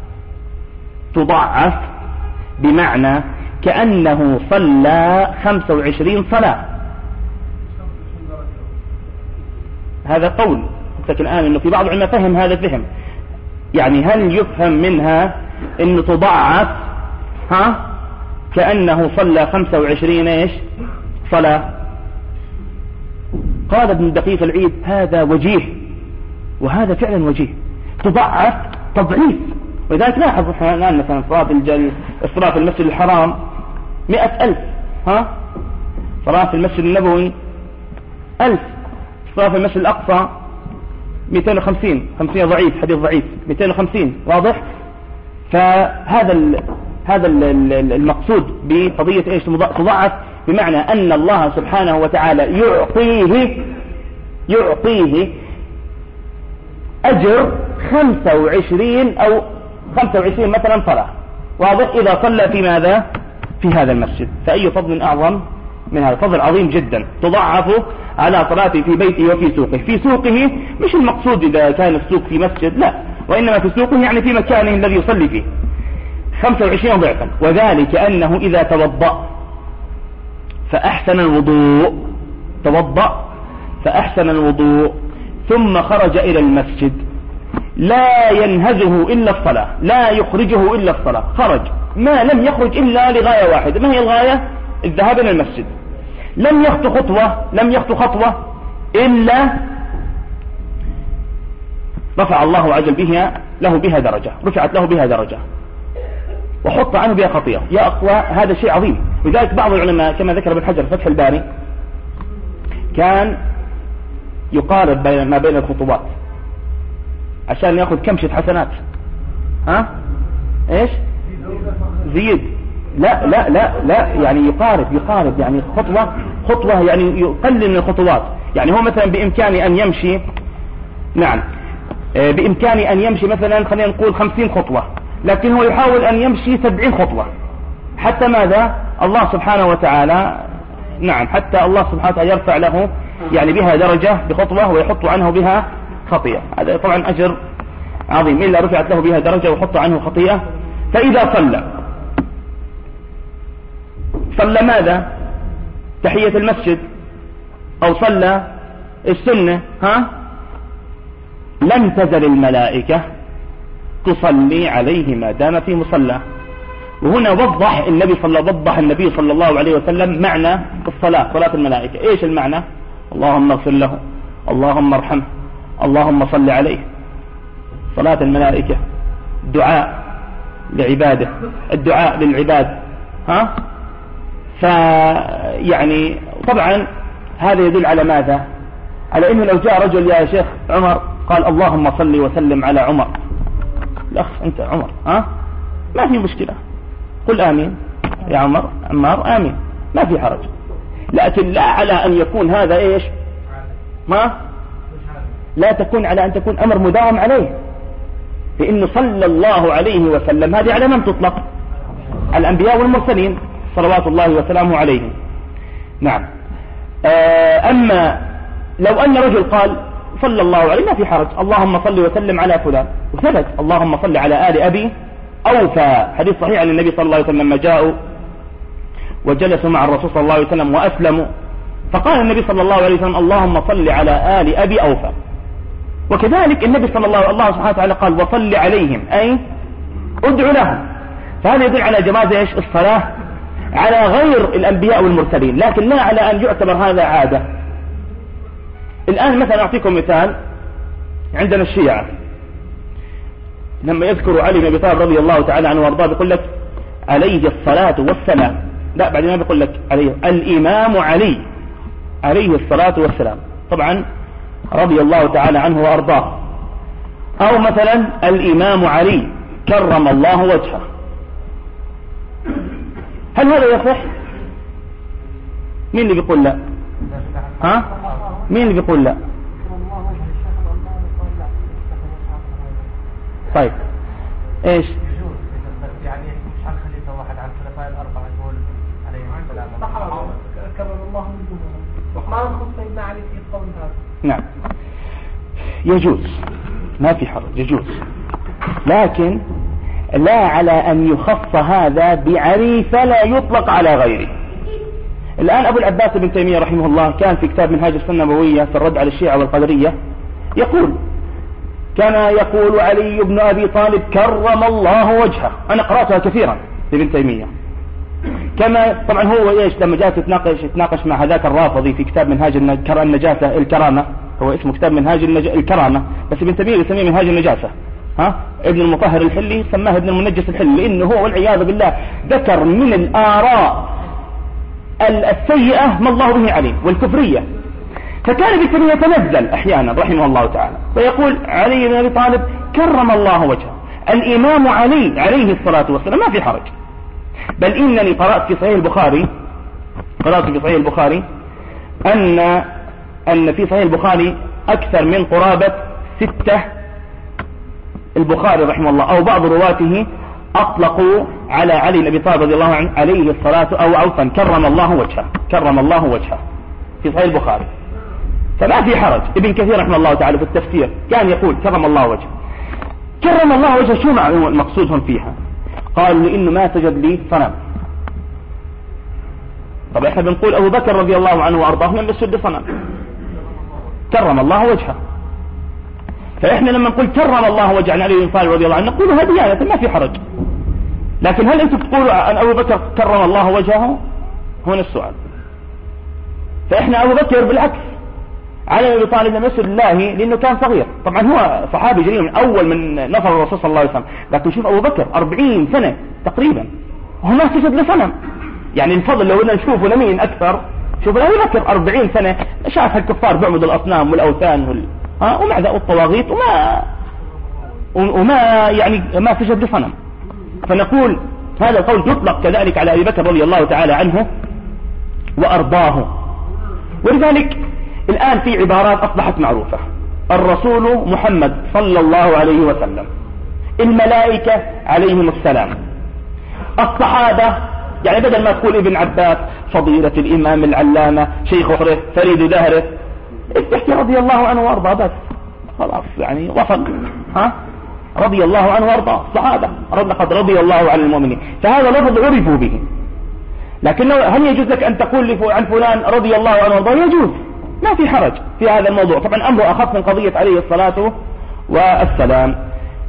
تضعف بمعنى كأنه صلى 25 صلاة؟ هذا قول، لكن الآن إنه في بعض العلماء فهم هذا الفهم، يعني هل يفهم منها إنه تضعف كأنه صلى 25 صلاة؟ قال ابن دقيق العيد: هذا وجيه، وهذا فعلا وجيه. تضعف تضعيف. ولذلك لاحظ الآن مثلا الصلاة في المسجد الحرام 100,000، صلاة في المسجد النبوي 1000، صلاة في المسجد الأقصى 250 ضعيف، حديث ضعيف 250. واضح؟ فهذا المقصود بقضية ايش تضعف، بمعنى أن الله سبحانه وتعالى يعطيه أجر 25 أو 25 مثلا صلاة. واضح؟ إذا صلى في ماذا؟ في هذا المسجد. فأي فضل أعظم من هذا؟ فضل عظيم جدا. تضعف على صلاته في بيته وفي سوقه. في سوقه مش المقصود إذا كان السوق في مسجد، لا، وإنما في سوقه يعني في مكانه الذي يصلي فيه 25 ضعفا. وذلك أنه إذا توضأ فأحسن الوضوء ثم خرج إلى المسجد لا ينهزه إلا الصلاة، لا يخرجه إلا الصلاة، خرج ما لم يخرج إلا لغاية واحدة. ما هي الغاية؟ الذهاب إلى المسجد. لم يخطو خطوة إلا رفع الله عز وجل له بها درجة، رفعت له بها درجة وحط عنه بها خطيئة. يا أخوة هذا شيء عظيم. لذلك بعض العلماء كما ذكر ابن حجر فتح الباري كان يقارب ما بين الخطوات عشان يأخذ كمشة حسنات. ايش زيد؟ لا يعني يقارب يعني خطوة يعني يقلل من الخطوات. يعني هو مثلا بإمكانه أن يمشي، نعم بإمكانه أن يمشي مثلا خلينا نقول 50 خطوة، لكن هو يحاول أن يمشي 70 خطوة حتى ماذا؟ الله سبحانه وتعالى، نعم، حتى الله سبحانه وتعالى يرفع له يعني بها درجة بخطوة ويحط عنه بها خطيئة. هذا طبعا أجر عظيم، إلا رفعت له بها درجة وحط عنه خطيئة. فإذا صلى ماذا؟ تحية المسجد أو صلى السنة، لم تزل الملائكة تصلي عليه ما دام في مصلى. وهنا وضح النبي صلى الله عليه وسلم معنى الصلاة، صلاة الملائكة. ايش المعنى؟ اللهم اغفر له، اللهم ارحمه، اللهم صل عليه. صلاة الملائكة دعاء لعباده، الدعاء للعباد. يعني طبعا هذا يدل على ماذا؟ على انه لو جاء رجل يا شيخ عمر قال اللهم صل وسلم على عمر، الاخ انت عمر ما في مشكلة، قل آمين يا عمار آمين، ما في حرج. لكن لا على أن يكون هذا إيش لا تكون على أن تكون أمر مداوم عليه، لأنه صلى الله عليه وسلم هذه على من تطلق؟ الأنبياء والمرسلين صلوات الله وسلامه عليهم. نعم. أما لو أن رجل قال صلى الله عليه ما في حرج، اللهم صل وسلم على فلان، وثبت اللهم صل على آل أبي أوفى، حديث صحيح عن النبي صلى الله عليه وسلم لما جاءوا وجلسوا مع الرسول صلى الله عليه وسلم وأسلموا، فقال النبي صلى الله عليه وسلم اللهم صل على آل أبي أوفى. وكذلك النبي الله سبحانه وتعالى قال وصل عليهم، أي ادعو لهم. فهذا يدل على جواز ايش؟ الصلاة على غير الأنبياء والمرسلين، لكن لا على أن يعتبر هذا عادة. الآن مثلا أعطيكم مثال، عندنا الشيعة لما يذكروا علي بن أبي طالب رضي الله تعالى عنه وارضاه بيقول لك عليه الصلاة والسلام، لا بعدين ما بيقول لك عليه الإمام عليه الصلاة والسلام، طبعا رضي الله تعالى عنه وارضاه. أو مثلا الإمام علي كرم الله وجهه، هل هذا يصح؟ مين اللي بيقول لا؟ مين اللي بيقول لا؟ طيب ايش؟ يعني مش عن خليفة واحد، عن خلفاء الأربعة دول عليهم السلام. كرم الله وجههم، ما نخص سيدنا علي في القول هذا. نعم يجوز، ما في حرج، يجوز، لكن لا على أن يخص هذا بعلي فلا يطلق على غيره. الآن أبو العباس بن تيمية رحمه الله كان في كتاب منهاج السنة النبوية في الرد على الشيعة والقدرية كان يقول علي بن أبي طالب كرم الله وجهه. أنا قرأتها كثيرا لابن تيمية. كما طبعا هو ايش لما جاء يتناقش مع هذاك الرافضي في كتاب منهاج النجاسة الكرامة، هو اسمه كتاب منهاج الكرامة، بس ابن تيمية يسميه منهاج النجاسة. ابن المطهر الحلي سماه ابن المنجس الحلي، لأنه هو والعياذ بالله ذكر من الآراء السيئة ما الله به عليه والكفرية. فكان ابن تيمية يتنزل أحيانا رحمه الله تعالى فيقول علي بن أبي طالب كرم الله وجهه، الإمام علي عليه الصلاة والسلام، ما في حرج. بل إنني قرأت في صحيح البخاري أن في صحيح البخاري أكثر من قرابة 6 البخاري رحمه الله أو بعض رواته أطلقوا على علي بن أبي طالب رضي الله عنه عليه الصلاة أو عفوا كرم الله وجهه في صحيح البخاري. فما في حرج. ابن كثير رحمه الله تعالى في التفسير كان يقول كرم الله وجهه. شو مقصودهم فيها؟ قالوا لأنه ما سجد لي صنم. طب احنا بنقول أبو بكر رضي الله عنه وأرضاه لم يسجد صنم، كرم الله وجهه. فإحنا لما نقول كرم الله وجه علي بن طالب رضي الله عنه نقول هديانة ما في حرج. لكن هل أنتم تقولوا أن أبو بكر كرم الله وجهه؟ هنا السؤال. فإحنا أبو بكر بالعكس علي بن طالب لم يسجد الله لأنه كان صغير. طبعا هو صحابي جليل من أول من نصر الرسول صلى الله عليه وسلم، لكن شوف أبو بكر 40 سنة تقريبا وهو ما سجد لصنم. يعني الفضل لو نشوفه لمين أكثر؟ شوف أبو بكر 40 سنة شاف الكفار بيعبدوا الأصنام والأوثان ومع ذلك الطواغيت وما يعني ما سجد لصنم. فنقول هذا القول يطلق كذلك على أبي بكر رضي الله تعالى عنه وأرضاه. ولذلك الآن في عبارات أصبحت معروفة: الرسول محمد صلى الله عليه وسلم، الملائكة عليهم السلام، الصحابة، يعني بدل ما تقول ابن عباس فضيلة الإمام العلامة شيخ أخره فريد دهره تحكي رضي الله عنه وارضاه بس خلاص، يعني وصل. رضي الله عنه وارضاه الصحابة، لقد رضي الله عن المؤمنين. فهذا لفظ عرفوا به. لكن هل يجوز لك أن تقول عن فلان رضي الله عنه وارضاه؟ يجوز، ما في حرج في هذا الموضوع. طبعا أمره أخف من قضية عليه الصلاة والسلام.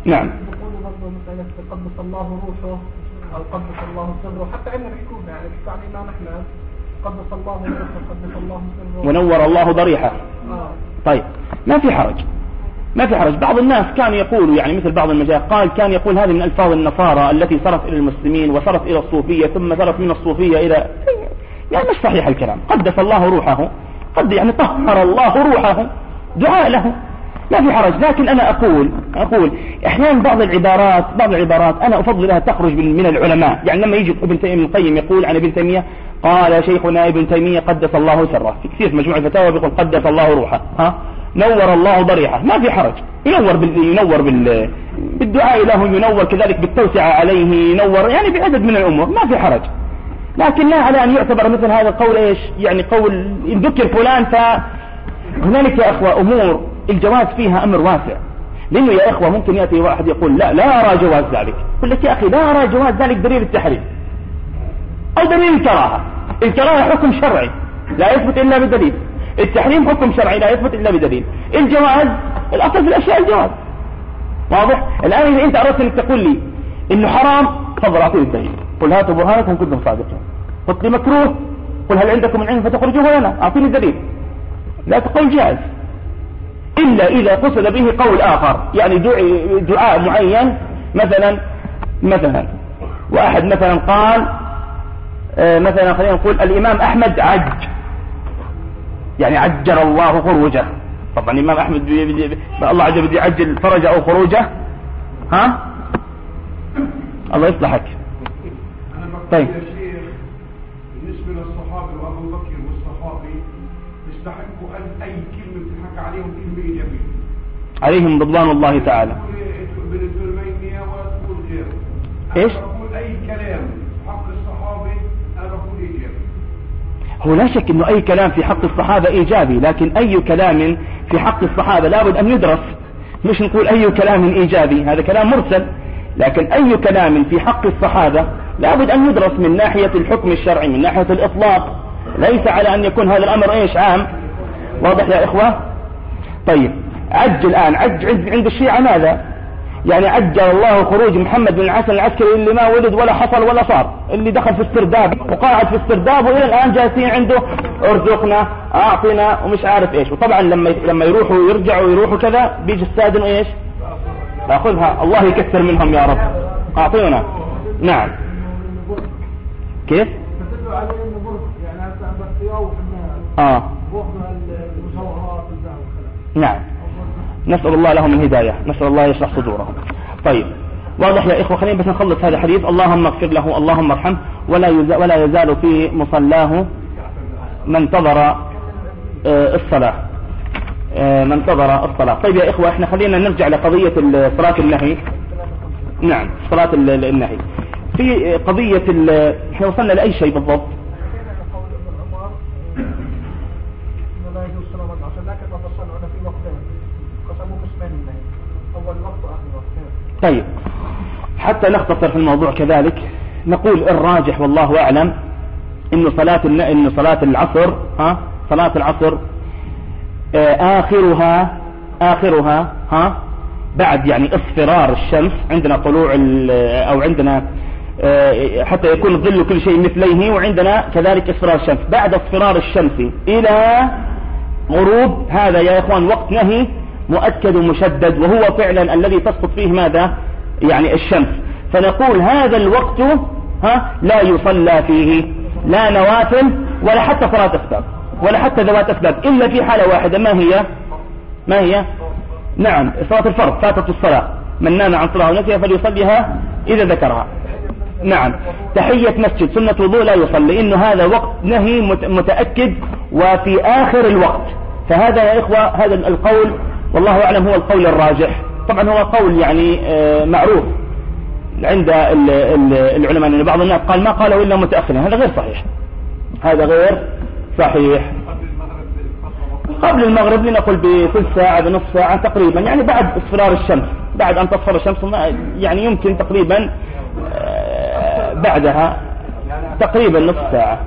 نعم. يقولوا برضه مسألة قدس الله روحه أو قدس الله سره، حتى عندنا بيحكوا يعني بيحكوا عن الإمام أحمد قدس الله روحه قدس الله سره ونور الله ضريحه. طيب ما في حرج، ما في حرج. بعض الناس كان يقول يعني مثل بعض المشايخ قال كان يقول هذه من ألفاظ النصارى التي صارت إلى المسلمين وصارت إلى الصوفية ثم صارت من الصوفية إلى، يعني مش صحيح الكلام. قدس الله روحه، قد يعني طهر الله روحه، دعاء له، ما في حرج. لكن أنا أقول أحيانا بعض العبارات أنا أفضل لها تخرج من العلماء. يعني لما يجي ابن القيم يقول عن ابن تيمية قال شيخنا ابن تيمية قدس الله سره، في كثير مجموعة فتاوى بيقول قدس الله روحه، نور الله ضريحه، ما في حرج. ينور بالدعاء له، ينور كذلك بالتوسعة عليه، ينور يعني بعدد من الأمور، ما في حرج. لكن لا على أن يعتبر مثل هذا القول إيش يعني قول إن ذكر فلان. فهنالك يا أخوة أمور الجواز فيها أمر واسع، لأنه يا أخوة ممكن يأتي واحد يقول لا أرى جواز ذلك. يقول لك يا أخي لا أرى جواز ذلك دليل التحريم أو دليل الكراهة. الكراهة حكم شرعي لا يثبت إلا بدليل، التحريم حكم شرعي لا يثبت إلا بدليل، الجواز الأصل في الأشياء الجواز. واضح؟ الآن إذا أنت أردت أن تقول لي إنه حرام تفضل أعطيني الدليل، قل هاتوا برهانكم كنتم صادقين. قلت لي مكروه، قل هل عندكم من علم فتخرجوه لنا، أعطيني الدليل. لا تقول جائز إلا إذا قصد به قول آخر، يعني دعاء معين. مثلا واحد مثلا قال مثلا خلينا نقول الإمام أحمد يعني عجل الله خروجه. طبعا الإمام أحمد الله عز وجل يعجل فرجه أو خروجه، الله يصلحك. طيب بالنسبة للصحابة وأبو بكر والصحابي يستحقوا أن أي كلمة تحكى عليهم كلمة إيجابية عليهم رضوان الله تعالى. إيش؟ أقول أي كلام حق الصحابة أنا أقول إيجابي. هو لا شك إنه أي كلام في حق الصحابة إيجابي، لكن أي كلام في حق الصحابة لابد أن يدرس. مش نقول أي كلام إيجابي، هذا كلام مرسل. لكن أي كلام في حق الصحابة لابد أن يدرس من ناحية الحكم الشرعي، من ناحية الإطلاق، ليس على أن يكون هذا الأمر إيش عام. واضح يا إخوة؟ طيب الآن عند الشيعة ماذا؟ يعني عجل الله خروج محمد بن الحسن العسكري اللي ما ولد ولا حصل ولا صار، اللي دخل في السرداب وقاعد في السرداب وإلى الآن جالسين عنده ارزقنا أعطنا ومش عارف إيش. وطبعا لما يروحوا يرجعوا كذا بيجي السادن إيش أخذها، الله يكثر منهم يا رب أعطينا. نعم كيف؟ نعم نسأل الله لهم الهداية، نسأل الله يشرح صدورهم. طيب واضح يا إخوة، خلينا بس نخلص هذا الحديث. اللهم اغفر له اللهم ارحمه ولا يزال في مصلاه من انتظر الصلاة. طيب يا إخوة احنا خلينا نرجع لقضية صلاة النهي. نعم صلاة النهي في قضية احنا وصلنا لأي شيء بالضبط؟ طيب حتى نختصر في الموضوع كذلك نقول الراجح والله أعلم إن صلاة العصر صلاة العصر آخرها بعد يعني اصفرار الشمس، عندنا طلوع أو عندنا حتى يكون الظل كل شيء مثليه، وعندنا كذلك اصفرار الشمس. بعد اصفرار الشمس إلى غروب، هذا يا إخوان وقت نهي مؤكد ومشدد، وهو فعلا الذي تسقط فيه ماذا يعني الشمس. فنقول هذا الوقت لا يصلى فيه لا نوافل ولا حتى صلاة أسباب ولا حتى ذوات أسباب، إلا في حالة واحدة. ما هي؟ نعم صلاة الفرض، فاتت الصلاة، من نام عن صلاة ونسيها فليصليها إذا ذكرها. نعم تحية مسجد سنة وضوء لا يصلي، إنه هذا وقت نهي متأكد وفي آخر الوقت. فهذا يا إخوة هذا القول والله أعلم هو القول الراجح. طبعا هو قول يعني معروف عند العلماء، أن بعض الناس قال ما قاله إلا متأخرا، هذا غير صحيح، هذا غير صحيح. قبل المغرب لنقل بثلث ساعة بنصف ساعة تقريبا، يعني بعد اصفرار الشمس، بعد أن تصفر الشمس يعني يمكن تقريبا بعدها تقريبا نصف ساعة.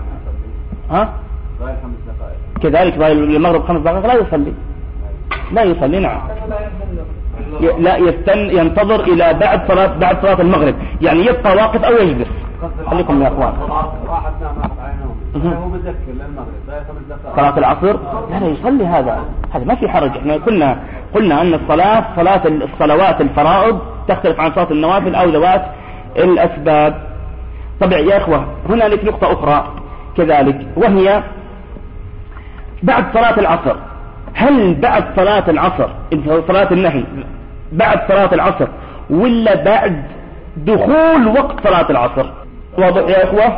كذلك المغرب 5 دقائق لا يصلي. نعم لا ينتظر إلى بعد صلاة المغرب، يعني يبقى واقف أو يجلس. خليكم يا أخوان. واحد نام راحت عينه هو مذكر للمغرب صلاة العصر لا يصلي، هذا ما في حرج. احنا قلنا أن الصلوات الفرائض تختلف عن صلاة النوافل أو ذوات الأسباب. طبعا يا إخوة هنالك نقطة أخرى كذلك، وهي بعد صلاة العصر. هل بعد صلاة العصر صلاة النهي بعد صلاة العصر ولا بعد دخول وقت صلاة العصر؟ واضح يا إخوة؟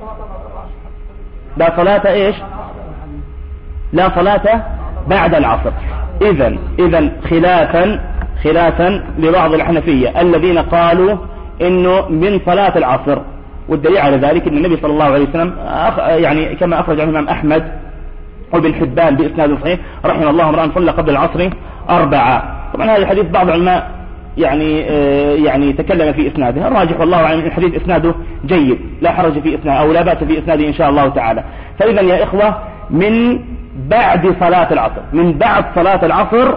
لا صلاة إيش؟ لا صلاة بعد العصر. إذن خلافا لبعض الحنفية الذين قالوا إنه من صلاة العصر، والدليل على ذلك أن النبي صلى الله عليه وسلم يعني كما أخرج عنه الإمام أحمد وابن حبان بإسناد صحيح رحمه الله امرأ صلى قبل العصر 4. طبعا هذا الحديث بعض العلماء يعني تكلم في إسناده. الراجح والله أعلم الحديث إسناده جيد، لا حرج في إسناده أو لا بأس في إسناده إن شاء الله تعالى. فإذا يا إخوة من بعد صلاة العصر، من بعد صلاة العصر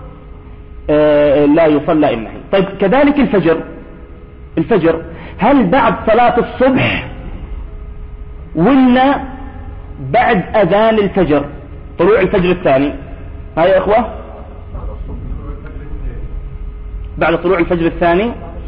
لا يصلى النهي. طيب كذلك الفجر هل بعد صلاة الصبح ولا بعد أذان الفجر طلوع الفجر الثاني؟ ها يا إخوة بعد طلوع الفجر الثاني؟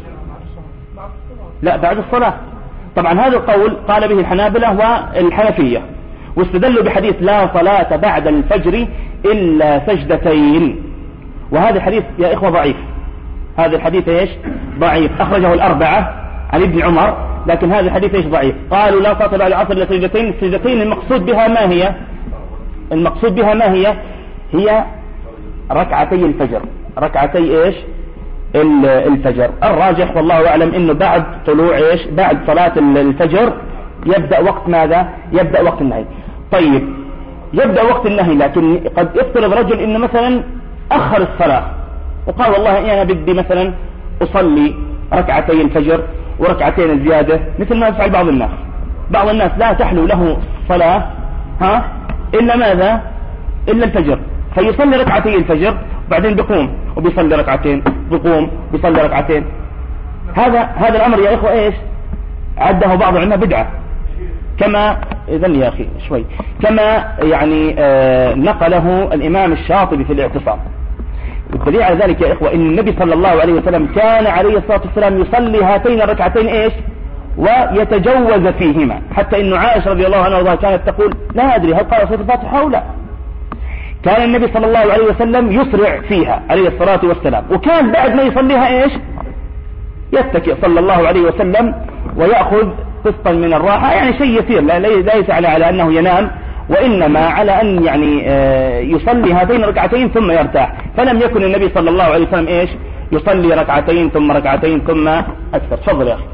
لا بعد الصلاة. طبعا هذا القول قال به الحنابلة والحنفية، واستدلوا بحديث لا صلاة بعد الفجر إلا سجدتين، وهذا الحديث يا إخوة ضعيف. هذا الحديث إيش؟ ضعيف. أخرجه الأربعة عن ابن عمر، لكن هذا الحديث إيش؟ ضعيف. قالوا لا صلاة بعد العصر إلا سجدتين. السجدتين المقصود بها ما هي؟ المقصود بها ما هي؟ هي ركعتي الفجر، ركعتي إيش؟ الفجر. الراجح والله أعلم إنه بعد طلوع إيش؟ بعد صلاة الفجر يبدأ وقت ماذا؟ يبدأ وقت النهي. طيب يبدأ وقت النهي، لكن قد يفترض رجل إنه مثلا أخر الصلاة وقال والله أنا بدي مثلا أصلي ركعتي الفجر وركعتين الزيادة، مثل ما يفعل بعض الناس لا تحلو له صلاة إلا ماذا؟ إلا الفجر، فيصلي ركعتي الفجر وبعدين بيقوم وبيصلي ركعتين، بيقوم بيصلي ركعتين. هذا الأمر يا إخوة إيش؟ عده بعض العلماء بدعة، كما إذن يا أخي شوي كما يعني نقله الإمام الشاطبي في الاعتصام. الدليل على ذلك يا إخوة إن النبي صلى الله عليه وسلم كان عليه الصلاة والسلام يصلي هاتين الركعتين إيش؟ ويتجوز فيهما، حتى إنه عائشة رضي الله عنها كانت تقول لا أدري هل قال سورة الفاتحة أو لا. كان النبي صلى الله عليه وسلم يسرع فيها عليه الصلاة والسلام، وكان بعد ما يصليها إيش؟ يتكئ صلى الله عليه وسلم ويأخذ قسطا من الراحة، يعني شيء يسير، ليس على أنه ينام، وإنما على أن يعني يصلي هاتين الركعتين ثم يرتاح. فلم يكن النبي صلى الله عليه وسلم إيش؟ يصلي ركعتين ثم ركعتين ثم أكثر. تفضل يا أخي.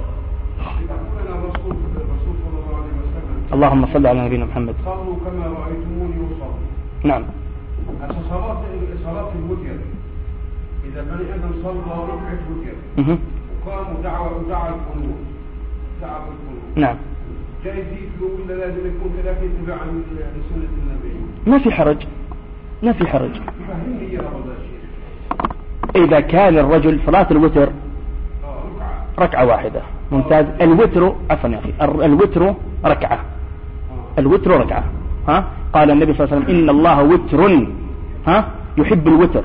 اللهم صل على نبينا محمد. صلوا كما رأيتموني أصلي. نعم. صلاة الوتر إذا بني آدم صلى ركعة وتر وقام ودعا القنوت نعم جايز يتلو ولا لازم يكون كذلك اتباعا لسنة النبي؟ ما في حرج. فهمني يا رب الشيخ. إذا كان الرجل صلاة الوتر ركعة واحدة ممتاز. الوتر عفوا يا أخي الوتر ركعة. الوتر ركعة. قال النبي صلى الله عليه وسلم إن الله وتر يحب الوتر.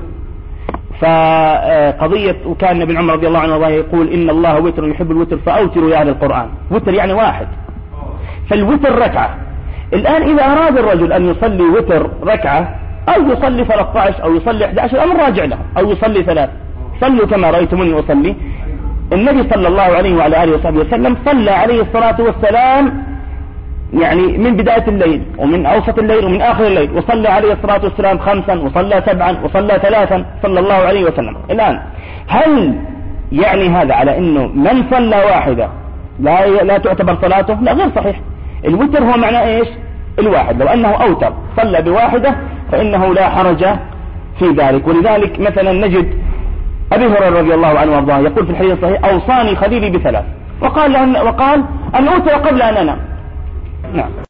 فقضية وكان ابن عمر رضي الله عنه يقول إن الله وتر يحب الوتر فأوتروا يا أهل القرآن. وتر يعني واحد، فالوتر ركعة. الآن إذا أراد الرجل أن يصلي وتر ركعة أو يصلي 13 أو يصلي 11 أمر راجع له، أو يصلي 3. صلوا كما رأيتموني أصلي. النبي صلى الله عليه وعلى آله وصحبه وسلم صلى عليه الصلاة والسلام يعني من بداية الليل ومن أوسط الليل ومن آخر الليل، وصلى عليه الصلاة والسلام 5 وصلى 7 وصلى 3 صلى الله عليه وسلم. الآن هل يعني هذا على أنه من صلى واحدة لا تعتبر صلاته؟ لا، غير صحيح. الوتر هو معنى إيش؟ الواحد. لو أنه أوتر صلى بواحدة فإنه لا حرج في ذلك. ولذلك مثلا نجد أبي هريرة رضي الله عنه وارضاه يقول في الحديث الصحيح أوصاني خليلي ب3 وقال أن أوتر قبل أن أنام. نعم.